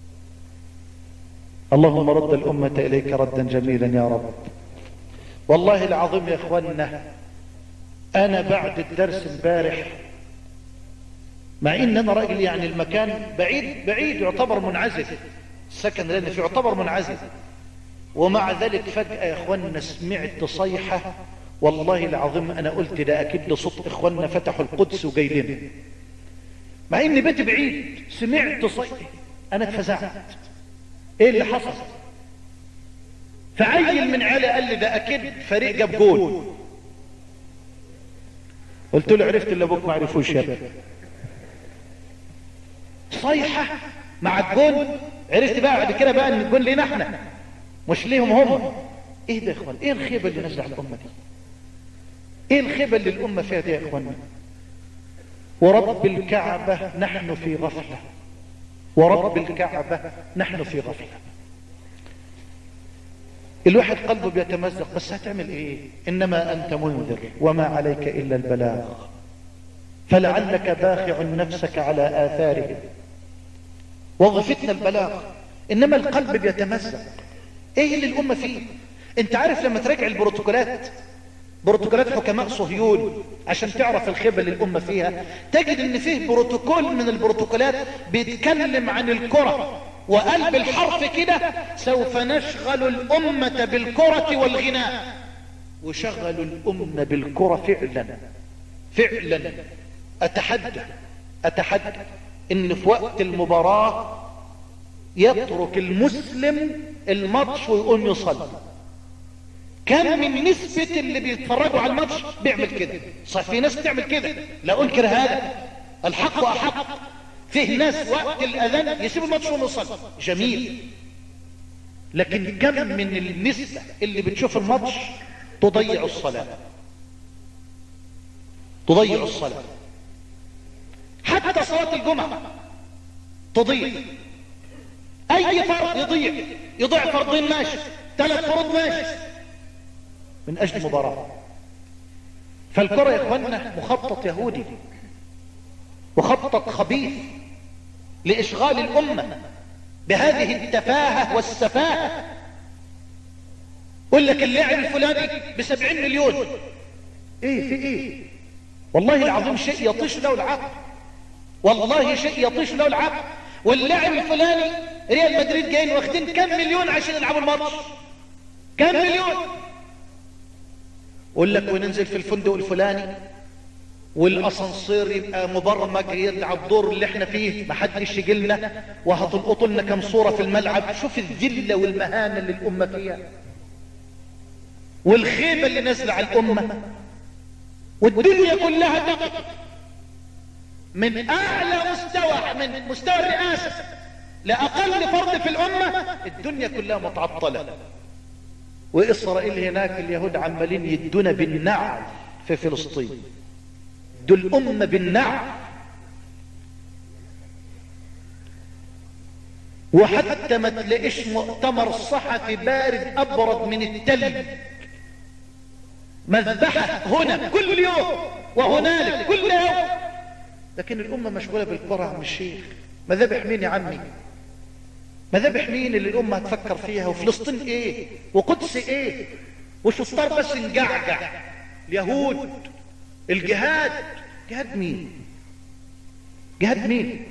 اللهم رد الامه اليك ردا جميلا يا رب. والله العظيم يا اخوانا، انا بعد الدرس امبارح، مع ان انا راجل يعني المكان بعيد يعتبر منعزل، السكن لان في يعتبر منعزل، ومع ذلك فجأة يا اخوانا سمعت صيحة. والله العظيم انا قلت ده اكيد صوت اخوانا فتحوا القدس وجاي لنا، مع ان بيتي بعيد. سمعت صيحة، انا اتفزعت. ايه اللي حصل؟ فعيل من عيالي قال لي ده اكيد فريق جاب جول. قلت له عرفت اللي ابوك ما عرفوش يا ابني. صيحة مع الجول، عرفت بقى بعد كده بقى ان الجول لينا احنا مش ليهم هم. ايه ده يا اخوان؟ ايه الخيبة اللي نزل على الامة دي؟ ايه الخيبة اللي الامة فيها دي يا اخوان؟ ورب الكعبة نحن في غفلة، ورب الكعبة نحن في غفلة. الواحد قلبه بيتمزق، بس هتعمل ايه؟ انما انت منذر وما عليك الا البلاغ، فلعلك باخع نفسك على اثارهم. وظيفتنا البلاغ، انما القلب بيتمزق. ايه اللي الامة فيه؟ انت عارف لما تراجع البروتوكولات، بروتوكولات حكماء صهيون، عشان تعرف الخيبة اللي الامة فيها، تجد ان فيه بروتوكول من البروتوكولات بيتكلم عن الكرة، وقال بالحرف كده: سوف نشغل الامة بالكرة والغناء. وشغلوا الامة بالكرة فعلا فعلا. اتحدى ان في وقت المباراة يترك المسلم الماتش ويقوم يصلي. كم من نسبة اللي بيتفرجوا على الماتش بيعمل كده؟ صحيح في ناس تعمل كده، لا انكر هذا، الحق واحق. فيه ناس وقت الاذان يسيب الماتش ويصلي، جميل. لكن كم من النسبة اللي بتشوف الماتش تضيع الصلاة، تضيع الصلاة. حتى صلاة الجمعة تضيع، اي فرض يضيع فرضين ماشي، 3 فروض ماشي، من اجل مباراة. فالكرة يا اخوانا مخطط يهودي، مخطط خبيث لاشغال الامة بهذه التفاهة والسفاهة. يقول لك اللاعب الفلاني ب70 مليون. ايه في ايه؟ والله العظيم شيء يطيش له العقل، والله شيء يطيش له العقل. واللاعب الفلاني ريال مدريد جايين واخدين كم مليون عشان يلعبوا الماتش، كم مليون. يقول لك وننزل في الفندق الفلاني والاسانسير يبقى مبرمج يلعب دور اللي احنا فيه، محدش يجي لنا، وهتلقطوا لنا كم صورة في الملعب. شوف الذلة والمهانة اللي الامة فيها، والخيبة اللي نازلة على الامة، والدنيا كلها تقف من اعلى مستوى، من مستوى الرئاسة لاقل فرد في الامة. الدنيا كلها متعطلة. واسرائيل هناك اليهود عمالين يدونا بالنعل في فلسطين، دول الامة بالنعل. وحتى ما تلاقيش مؤتمر صحفي بارد ابرد من التلج. مذبحة هنا كل يوم وهنالك كل يوم، لكن الامة مشغولة بالكرة. عم الشيخ، مذابح مين يا عمي؟ مذابح مين اللي الامة هتفكر فيها؟ وفلسطين ايه؟ وقدس ايه؟ وشطار بس نجعجع. اليهود، الجهاد، جهاد مين؟ جهاد مين؟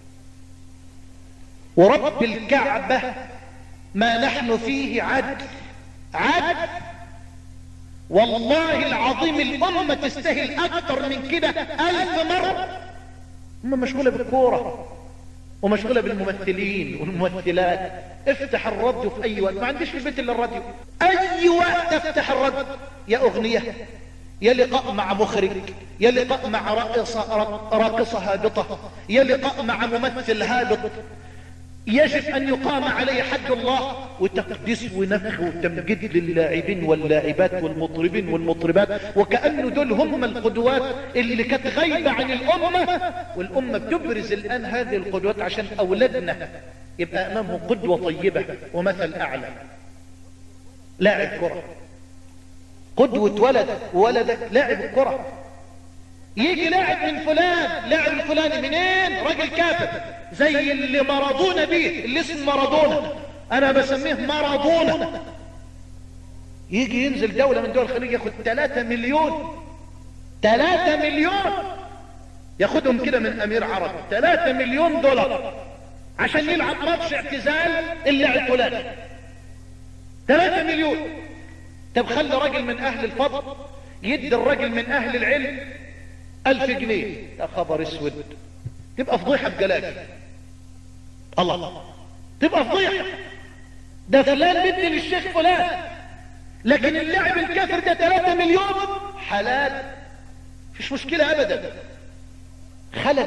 ورب الكعبة ما نحن فيه عدل، عدل والله العظيم. الأمة تستاهل أكتر من كده 1000 مرة. أمة مشغولة بالكورة ومشغولة بالممثلين والممثلات. افتح الراديو في أي وقت، ما عنديش في البيت إلا الراديو، أي وقت افتح الراديو، يا أغنية، يا لقاء مع مخرج، يا لقاء مع راقصة هابطة، يا لقاء مع ممثل هابط يجب ان يقام عليه حد الله، وتقديس ونفخ وتمجيد للاعبين واللاعبات والمطربين والمطربات، وكأنه دول هم القدوات اللي كانت غايبة عن الامة. والامة بتبرز الان هذه القدوات عشان اولادنا يبقى امامهم قدوة طيبة ومثل اعلى. لاعب كرة، قدوة ولدك لاعب الكرة. يجي لاعب من فلان، لاعب الفلاني منين؟ راجل كافر زي اللي مارادونا بيه، اللي اسم مارادونا، انا بسميه مارادونا. يجي ينزل دولة من دول الخليج ياخد 3 مليون، 3 مليون ياخدهم كده من امير عربي، 3 مليون دولار عشان يلعب ماتش اعتزال اللاعب الفلاني. 3 مليون. طب خلي راجل من اهل الفضل يدي الراجل من اهل العلم 1000 جنيه، يا خبر اسود، تبقى فضيحة بجلاجة. الله، تبقى فضيحة. ده فلان بدي للشيخ فلان، لكن اللاعب الكافر ده 3 مليون حلال، مفيش مشكلة ابدا. خلل.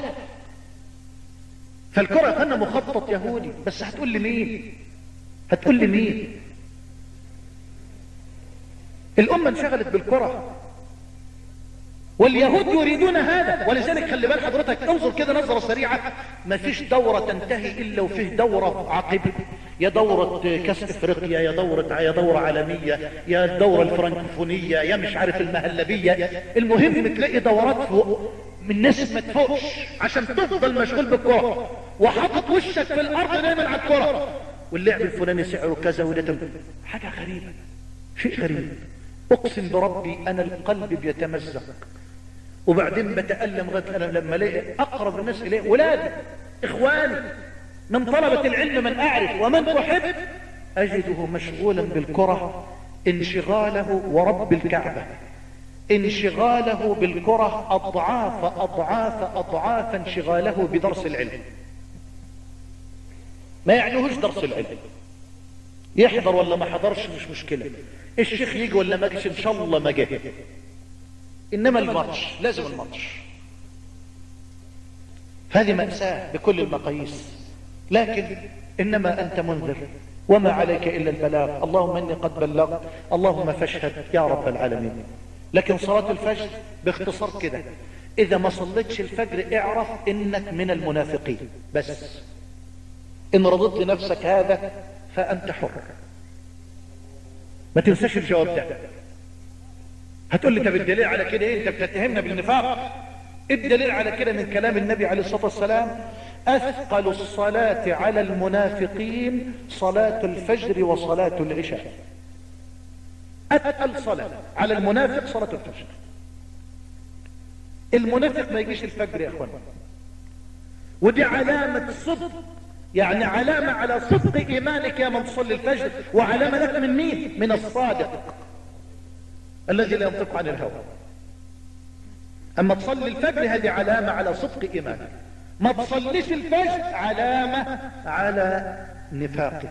فالكرة كان مخطط يهودي. بس هتقول لي مين؟ هتقول لي مين؟ الامة انشغلت بالكرة. واليهود يريدون هذا. ولذلك خلي بال حضرتك، انظر كده نظرة سريعة، ما فيش دورة تنتهي الا وفيه دورة عقب، يا دورة كاس افريقيا، يا دورة عالمية، يا الدورة الفرنكفونية، يا مش عارف المهلبية. المهم تلاقي دورات فوق من ناس ما تفوقش عشان تفضل مشغول بالكرة وحاطط وشك في الارض دايما على الكرة، واللعب الفلاني سعره كذا وده حاجة غريبة، شيء غريب. اقسم بربي انا القلب بيتمزق، وبعدين بتألم غير لما الاقي اقرب الناس الي ولادي اخواني من طلبة العلم من اعرف ومن احب اجده مشغولا بالكرة، انشغاله ورب الكعبة انشغاله بالكرة اضعاف انشغاله بدرس العلم. ما يعنيهوش درس العلم، يحضر ولا ما حضرش مش مشكلة، الشيخ يجي ولا ما جيش ان شاء الله ما جه، انما الماتش لازم الماتش. هذه مأساة بكل المقاييس، لكن انما انت منذر وما عليك الا البلاغ. اللهم اني قد بلغت، اللهم فاشهد يا رب العالمين. لكن صلاة الفجر باختصار كده، اذا ما صليتش الفجر اعرف انك من المنافقين بس. ان رضيت لنفسك هذا فانت حر، ما تنساش الجواب ده. هتقول لي طب الدليل على كده ايه؟ انت بتتهمنا بالنفاق. الدليل على كده من كلام النبي عليه الصلاة والسلام: اثقل الصلاة على المنافقين صلاة الفجر وصلاة العشاء. اثقل صلاة على المنافق صلاة الفجر. المنافق ما يجيش الفجر يا اخوان، ودي علامة صدق، يعني علامة على صدق ايمانك يا من تصلي الفجر، وعلامة لك من مين؟ من الصادق الذي لا ينطق عن الهوى. اما تصلي الفجر هذه علامة على صدق ايمانك، ما تصليش الفجر علامة على نفاقك.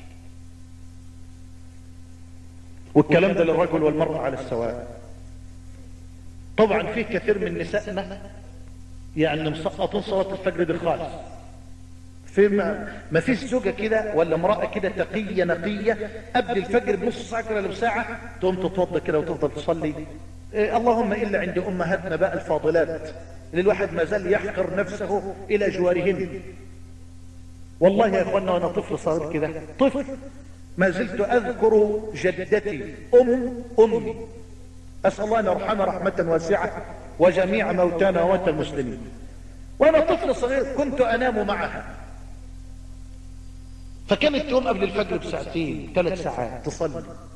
والكلام ده للرجل والمرأة على السواء. طبعا فيه كثير من نسائنا يعني مسقطون صلاة الفجر دي خالص. في ما فيش زوجة كده ولا امرأة كده تقية نقية قبل الفجر بنص ساعة كده ولا بساعة تقوم تتوضى كده وتفضل تصلي. اللهم إلا عند أمهاتنا بقى الفاضلات اللي الواحد ما زال يحقر نفسه إلى جوارهن. والله يا اخوانا وانا طفل صغير كده، طفل ما زلت اذكر جدتي امي، اسال الله ان يرحمها رحمه واسعه وجميع موتانا وموتى المسلمين. وانا طفل صغير كنت انام معها، فكانت تقوم قبل الفجر بساعتين 3 ساعات تصلي.